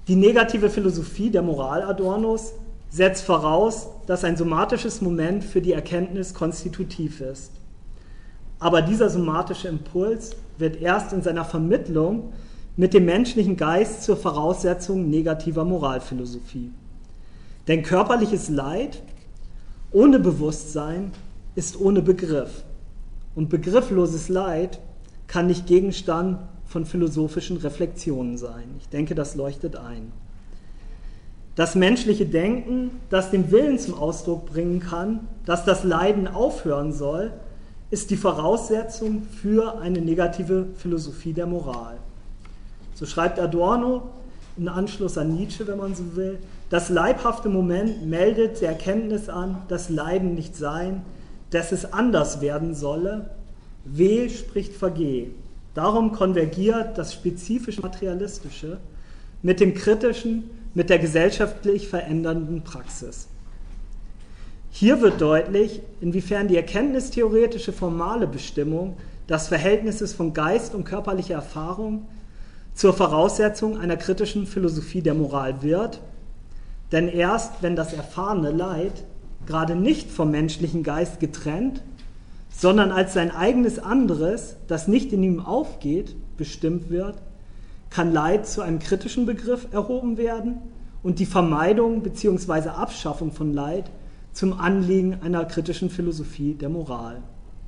Die negative Philosophie der Moral Adornos setzt voraus, dass ein somatisches Moment für die Erkenntnis konstitutiv ist. Aber dieser somatische Impuls wird erst in seiner Vermittlung mit dem menschlichen Geist zur Voraussetzung negativer Moralphilosophie. Denn körperliches Leid ohne Bewusstsein ist ohne Begriff. Und begriffloses Leid kann nicht Gegenstand von philosophischen Reflexionen sein. Ich denke, das leuchtet ein. Das menschliche Denken, das den Willen zum Ausdruck bringen kann, dass das Leiden aufhören soll, ist die Voraussetzung für eine negative Philosophie der Moral. So schreibt Adorno im Anschluss an Nietzsche, wenn man so will, das leibhafte Moment meldet der Erkenntnis an, dass Leiden nicht sein, dass es anders werden solle. Weh spricht vergeh. Darum konvergiert das spezifisch Materialistische mit dem Kritischen, mit der gesellschaftlich verändernden Praxis. Hier wird deutlich, inwiefern die erkenntnistheoretische formale Bestimmung des Verhältnisses von Geist und körperlicher Erfahrung zur Voraussetzung einer kritischen Philosophie der Moral wird, denn erst wenn das erfahrene Leid gerade nicht vom menschlichen Geist getrennt, sondern als sein eigenes anderes, das nicht in ihm aufgeht, bestimmt wird, kann Leid zu einem kritischen Begriff erhoben werden und die Vermeidung bzw. Abschaffung von Leid zum Anliegen einer kritischen Philosophie der Moral.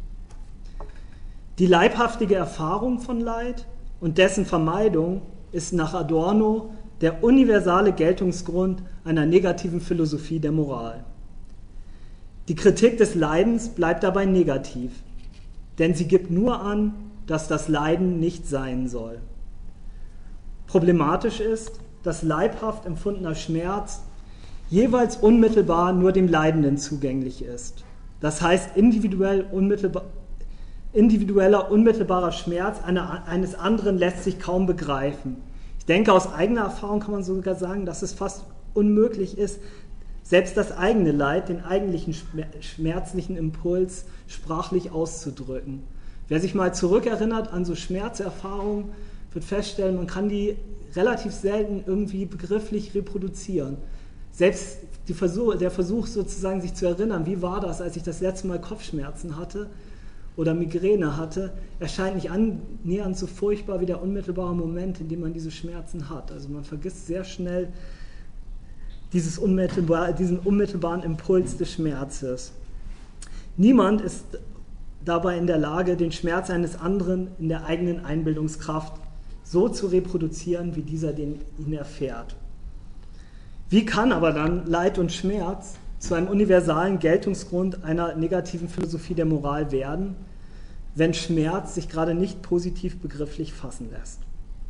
Die leibhaftige Erfahrung von Leid und dessen Vermeidung ist nach Adorno der universale Geltungsgrund einer negativen Philosophie der Moral. Die Kritik des Leidens bleibt dabei negativ, denn sie gibt nur an, dass das Leiden nicht sein soll. Problematisch ist, dass leibhaft empfundener Schmerz jeweils unmittelbar nur dem Leidenden zugänglich ist. Das heißt, individuell unmittelbar, individueller, unmittelbarer Schmerz einer, eines anderen lässt sich kaum begreifen. Ich denke, aus eigener Erfahrung kann man sogar sagen, dass es fast unmöglich ist, selbst das eigene Leid, den eigentlichen schmerzlichen Impuls sprachlich auszudrücken. Wer sich mal zurückerinnert an so Schmerzerfahrungen, wird feststellen, man kann die relativ selten irgendwie begrifflich reproduzieren. Selbst die Versuch, der Versuch sozusagen, sich zu erinnern, wie war das, als ich das letzte Mal Kopfschmerzen hatte oder Migräne hatte, erscheint nicht annähernd so furchtbar wie der unmittelbare Moment, in dem man diese Schmerzen hat. Also man vergisst sehr schnell dieses unmittelbar, diesen unmittelbaren Impuls des Schmerzes. Niemand ist dabei in der Lage, den Schmerz eines anderen in der eigenen Einbildungskraft so zu reproduzieren, wie dieser den ihn erfährt. Wie kann aber dann Leid und Schmerz zu einem universalen Geltungsgrund einer negativen Philosophie der Moral werden, wenn Schmerz sich gerade nicht positiv begrifflich fassen lässt?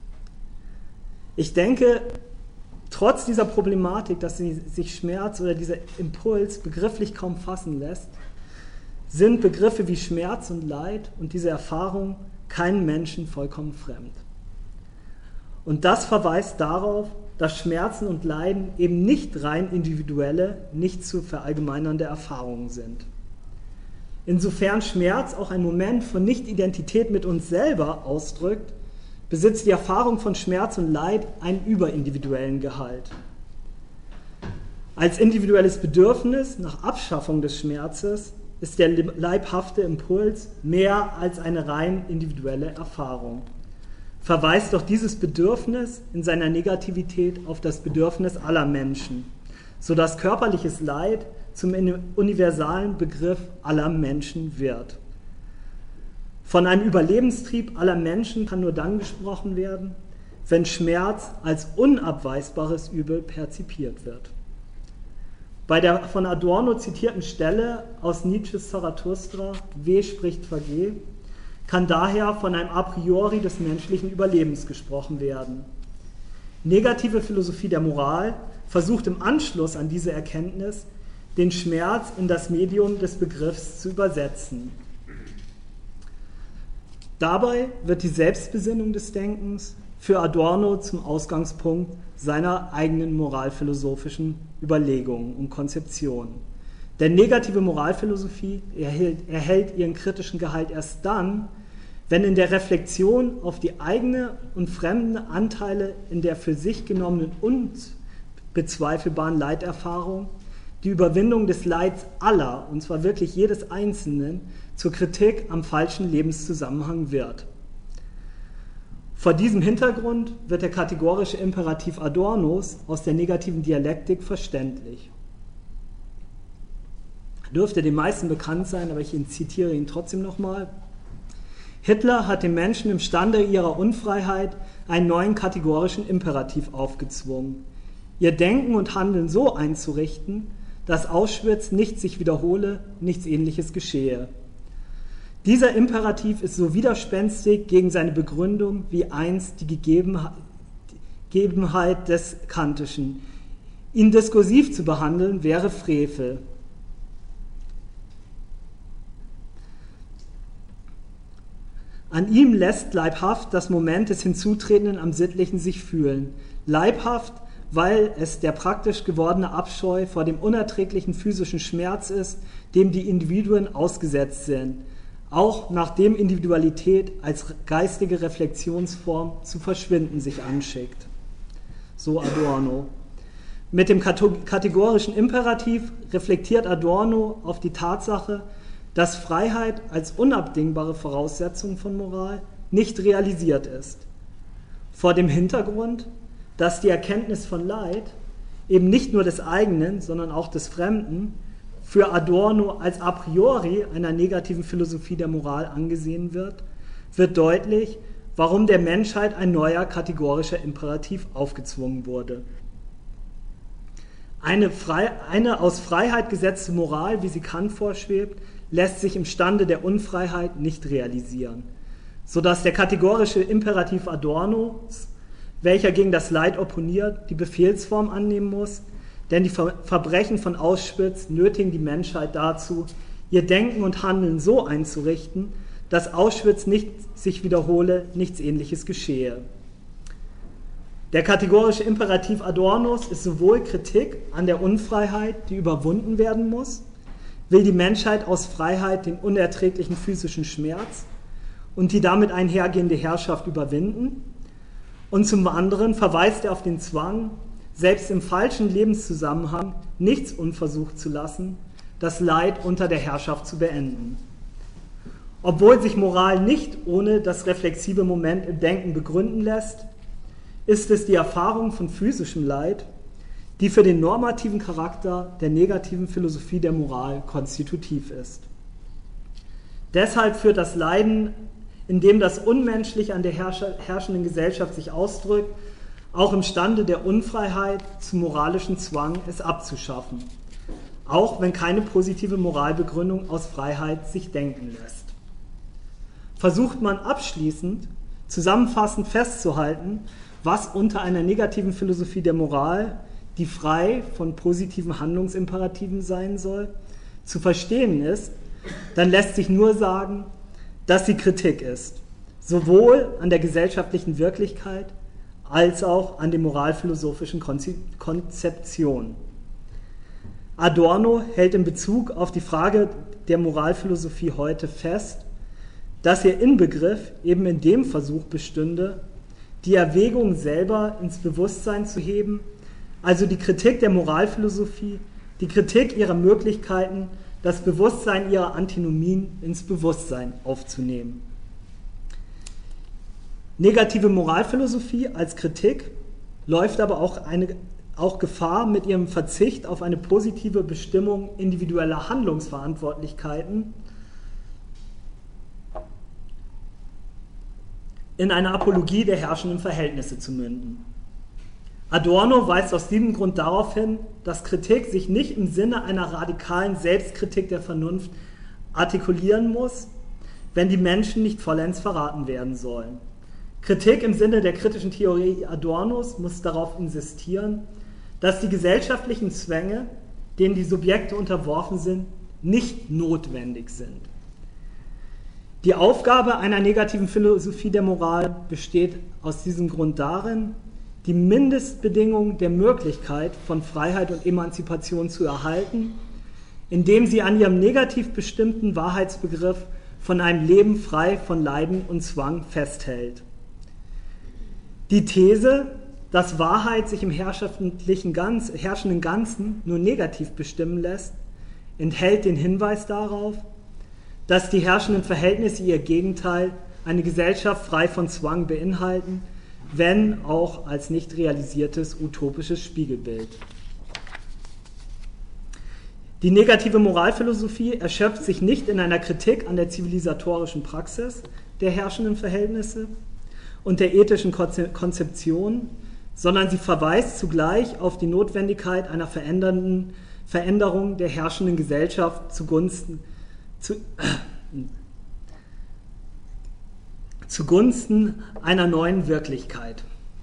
Ich denke, trotz dieser Problematik, dass sich Schmerz oder dieser Impuls begrifflich kaum fassen lässt, sind Begriffe wie Schmerz und Leid und diese Erfahrung keinem Menschen vollkommen fremd. Und das verweist darauf, dass Schmerzen und Leiden eben nicht rein individuelle, nicht zu verallgemeinernde Erfahrungen sind. Insofern Schmerz auch ein Moment von Nicht-Identität mit uns selber ausdrückt, besitzt die Erfahrung von Schmerz und Leid einen überindividuellen Gehalt. Als individuelles Bedürfnis nach Abschaffung des Schmerzes ist der leibhafte Impuls mehr als eine rein individuelle Erfahrung. Verweist doch dieses Bedürfnis in seiner Negativität auf das Bedürfnis aller Menschen, sodass körperliches Leid zum universalen Begriff aller Menschen wird. Von einem Überlebenstrieb aller Menschen kann nur dann gesprochen werden, wenn Schmerz als unabweisbares Übel perzipiert wird. Bei der von Adorno zitierten Stelle aus Nietzsches Zarathustra, Weh spricht vergeh, kann daher von einem A priori des menschlichen Überlebens gesprochen werden. Negative Philosophie der Moral versucht im Anschluss an diese Erkenntnis, den Schmerz in das Medium des Begriffs zu übersetzen. Dabei wird die Selbstbesinnung des Denkens für Adorno zum Ausgangspunkt seiner eigenen moralphilosophischen Überlegungen und Konzeptionen. Denn negative Moralphilosophie erhält, erhält ihren kritischen Gehalt erst dann, wenn in der Reflexion auf die eigene und fremde Anteile in der für sich genommenen unbezweifelbaren Leiterfahrung die Überwindung des Leids aller, und zwar wirklich jedes Einzelnen, zur Kritik am falschen Lebenszusammenhang wird. Vor diesem Hintergrund wird der kategorische Imperativ Adornos aus der negativen Dialektik verständlich. Dürfte den meisten bekannt sein, aber ich zitiere ihn trotzdem nochmal. Hitler hat den Menschen im Stande ihrer Unfreiheit einen neuen kategorischen Imperativ aufgezwungen, ihr Denken und Handeln so einzurichten, dass Auschwitz nicht sich wiederhole, nichts Ähnliches geschehe. Dieser Imperativ ist so widerspenstig gegen seine Begründung wie einst die Gegebenheit des Kantischen. Ihn diskursiv zu behandeln, wäre Frevel. An ihm lässt leibhaft das Moment des Hinzutretenden am Sittlichen sich fühlen. Leibhaft, weil es der praktisch gewordene Abscheu vor dem unerträglichen physischen Schmerz ist, dem die Individuen ausgesetzt sind, auch nachdem Individualität als geistige Reflexionsform zu verschwinden sich anschickt. So Adorno. Mit dem kategorischen Imperativ reflektiert Adorno auf die Tatsache, dass Freiheit als unabdingbare Voraussetzung von Moral nicht realisiert ist. Vor dem Hintergrund, dass die Erkenntnis von Leid, eben nicht nur des eigenen, sondern auch des Fremden, für Adorno als a priori einer negativen Philosophie der Moral angesehen wird, wird deutlich, warum der Menschheit ein neuer kategorischer Imperativ aufgezwungen wurde. Eine, frei, eine aus Freiheit gesetzte Moral, wie sie Kant vorschwebt, lässt sich im Stande der Unfreiheit nicht realisieren, sodass der kategorische Imperativ Adornos, welcher gegen das Leid opponiert, die Befehlsform annehmen muss, denn die Verbrechen von Auschwitz nötigen die Menschheit dazu, ihr Denken und Handeln so einzurichten, dass Auschwitz nicht sich wiederhole, nichts Ähnliches geschehe. Der kategorische Imperativ Adornos ist sowohl Kritik an der Unfreiheit, die überwunden werden muss, will die Menschheit aus Freiheit den unerträglichen physischen Schmerz und die damit einhergehende Herrschaft überwinden, und zum anderen verweist er auf den Zwang, selbst im falschen Lebenszusammenhang nichts unversucht zu lassen, das Leid unter der Herrschaft zu beenden. Obwohl sich Moral nicht ohne das reflexive Moment im Denken begründen lässt, ist es die Erfahrung von physischem Leid, die für den normativen Charakter der negativen Philosophie der Moral konstitutiv ist. Deshalb führt das Leiden, in dem das Unmenschliche an der herrschenden Gesellschaft sich ausdrückt, auch imstande der Unfreiheit zum moralischen Zwang, es abzuschaffen, auch wenn keine positive Moralbegründung aus Freiheit sich denken lässt. Versucht man abschließend, zusammenfassend festzuhalten, was unter einer negativen Philosophie der Moral, die frei von positiven Handlungsimperativen sein soll, zu verstehen ist, dann lässt sich nur sagen, dass sie Kritik ist, sowohl an der gesellschaftlichen Wirklichkeit als auch an den moralphilosophischen Konzeptionen. Adorno hält in Bezug auf die Frage der Moralphilosophie heute fest, dass ihr Inbegriff eben in dem Versuch bestünde, die Erwägung selber ins Bewusstsein zu heben, also die Kritik der Moralphilosophie, die Kritik ihrer Möglichkeiten, das Bewusstsein ihrer Antinomien ins Bewusstsein aufzunehmen. Negative Moralphilosophie als Kritik läuft aber auch, eine, auch Gefahr mit ihrem Verzicht auf eine positive Bestimmung individueller Handlungsverantwortlichkeiten in eine Apologie der herrschenden Verhältnisse zu münden. Adorno weist aus diesem Grund darauf hin, dass Kritik sich nicht im Sinne einer radikalen Selbstkritik der Vernunft artikulieren muss, wenn die Menschen nicht vollends verraten werden sollen. Kritik im Sinne der kritischen Theorie Adornos muss darauf insistieren, dass die gesellschaftlichen Zwänge, denen die Subjekte unterworfen sind, nicht notwendig sind. Die Aufgabe einer negativen Philosophie der Moral besteht aus diesem Grund darin, die Mindestbedingungen der Möglichkeit von Freiheit und Emanzipation zu erhalten, indem sie an ihrem negativ bestimmten Wahrheitsbegriff von einem Leben frei von Leiden und Zwang festhält. Die These, dass Wahrheit sich im herrschaftlichen Ganz, herrschenden Ganzen nur negativ bestimmen lässt, enthält den Hinweis darauf, dass die herrschenden Verhältnisse ihr Gegenteil, eine Gesellschaft frei von Zwang, beinhalten, wenn auch als nicht realisiertes utopisches Spiegelbild. Die negative Moralphilosophie erschöpft sich nicht in einer Kritik an der zivilisatorischen Praxis der herrschenden Verhältnisse und der ethischen Konzeption, sondern sie verweist zugleich auf die Notwendigkeit einer verändernden Veränderung der herrschenden Gesellschaft zugunsten, zu, äh, zugunsten einer neuen Wirklichkeit.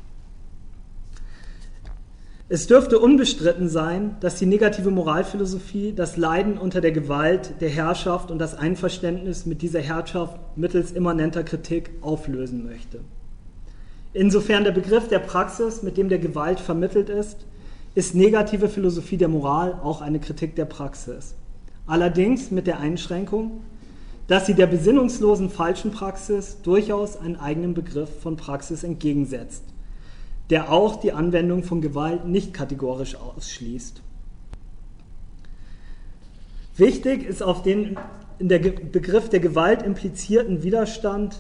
Es dürfte unbestritten sein, dass die negative Moralphilosophie das Leiden unter der Gewalt der Herrschaft und das Einverständnis mit dieser Herrschaft mittels immanenter Kritik auflösen möchte. Insofern der Begriff der Praxis, mit dem der Gewalt vermittelt ist, ist negative Philosophie der Moral auch eine Kritik der Praxis. Allerdings mit der Einschränkung, dass sie der besinnungslosen falschen Praxis durchaus einen eigenen Begriff von Praxis entgegensetzt, der auch die Anwendung von Gewalt nicht kategorisch ausschließt. Wichtig ist auf den in der Begriff der Gewalt implizierten Widerstand,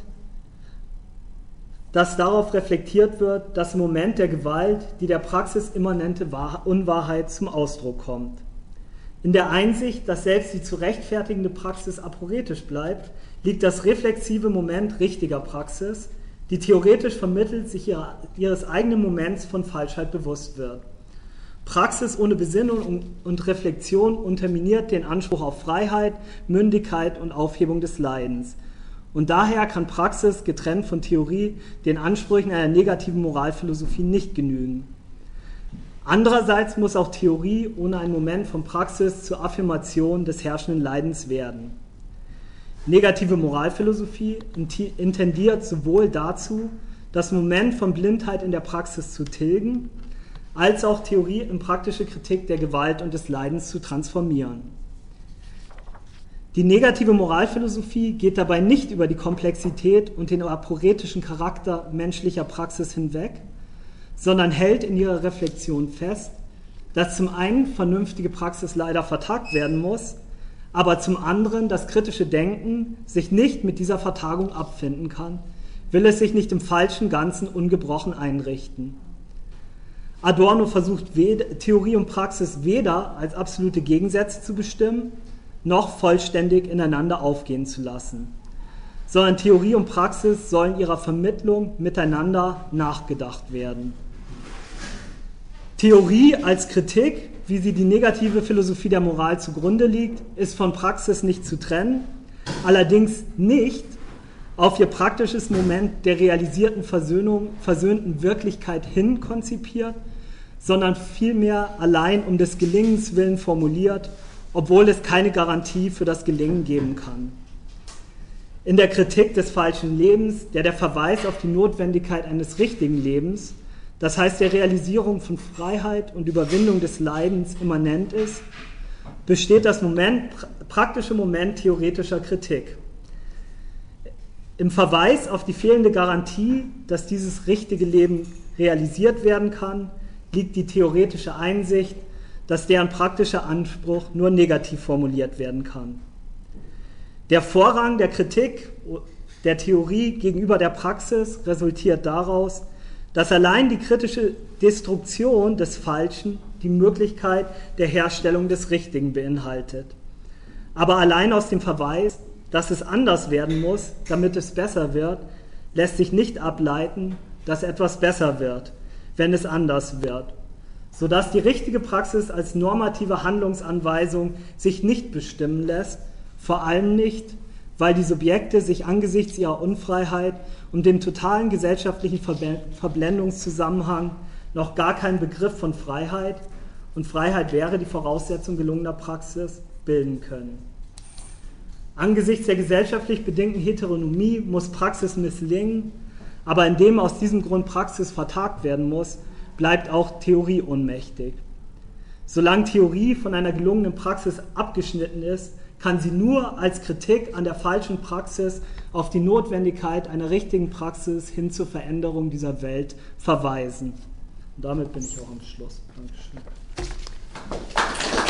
dass darauf reflektiert wird, dass im Moment der Gewalt die der Praxis immanente Unwahrheit zum Ausdruck kommt. In der Einsicht, dass selbst die zu rechtfertigende Praxis aporetisch bleibt, liegt das reflexive Moment richtiger Praxis, die theoretisch vermittelt sich ihrer, ihres eigenen Moments von Falschheit bewusst wird. Praxis ohne Besinnung und Reflexion unterminiert den Anspruch auf Freiheit, Mündigkeit und Aufhebung des Leidens. Und daher kann Praxis, getrennt von Theorie, den Ansprüchen einer negativen Moralphilosophie nicht genügen. Andererseits muss auch Theorie ohne einen Moment von Praxis zur Affirmation des herrschenden Leidens werden. Negative Moralphilosophie intendiert sowohl dazu, das Moment von Blindheit in der Praxis zu tilgen, als auch Theorie in praktische Kritik der Gewalt und des Leidens zu transformieren. Die negative Moralphilosophie geht dabei nicht über die Komplexität und den aporetischen Charakter menschlicher Praxis hinweg, sondern hält in ihrer Reflexion fest, dass zum einen vernünftige Praxis leider vertagt werden muss, aber zum anderen das kritische Denken sich nicht mit dieser Vertagung abfinden kann, will es sich nicht im falschen Ganzen ungebrochen einrichten. Adorno versucht Theorie und Praxis weder als absolute Gegensätze zu bestimmen, noch vollständig ineinander aufgehen zu lassen, sondern Theorie und Praxis sollen ihrer Vermittlung miteinander nachgedacht werden. Theorie als Kritik, wie sie die negative Philosophie der Moral zugrunde liegt, ist von Praxis nicht zu trennen, allerdings nicht auf ihr praktisches Moment der realisierten Versöhnung, versöhnten Wirklichkeit hin konzipiert, sondern vielmehr allein um des Gelingens willen formuliert, obwohl es keine Garantie für das Gelingen geben kann. In der Kritik des falschen Lebens, der der Verweis auf die Notwendigkeit eines richtigen Lebens, das heißt der Realisierung von Freiheit und Überwindung des Leidens immanent ist, besteht das Moment, praktische Moment theoretischer Kritik. Im Verweis auf die fehlende Garantie, dass dieses richtige Leben realisiert werden kann, liegt die theoretische Einsicht, dass deren praktischer Anspruch nur negativ formuliert werden kann. Der Vorrang der Kritik der Theorie gegenüber der Praxis resultiert daraus, dass allein die kritische Destruktion des Falschen die Möglichkeit der Herstellung des Richtigen beinhaltet. Aber allein aus dem Verweis, dass es anders werden muss, damit es besser wird, lässt sich nicht ableiten, dass etwas besser wird, wenn es anders wird, sodass die richtige Praxis als normative Handlungsanweisung sich nicht bestimmen lässt, vor allem nicht, weil die Subjekte sich angesichts ihrer Unfreiheit und dem totalen gesellschaftlichen Verblendungszusammenhang noch gar keinen Begriff von Freiheit, und Freiheit wäre die Voraussetzung gelungener Praxis, bilden können. Angesichts der gesellschaftlich bedingten Heteronomie muss Praxis misslingen, aber indem aus diesem Grund Praxis vertagt werden muss, bleibt auch Theorie ohnmächtig. Solange Theorie von einer gelungenen Praxis abgeschnitten ist, kann sie nur als Kritik an der falschen Praxis auf die Notwendigkeit einer richtigen Praxis hin zur Veränderung dieser Welt verweisen. Und damit bin ich auch am Schluss. Dankeschön.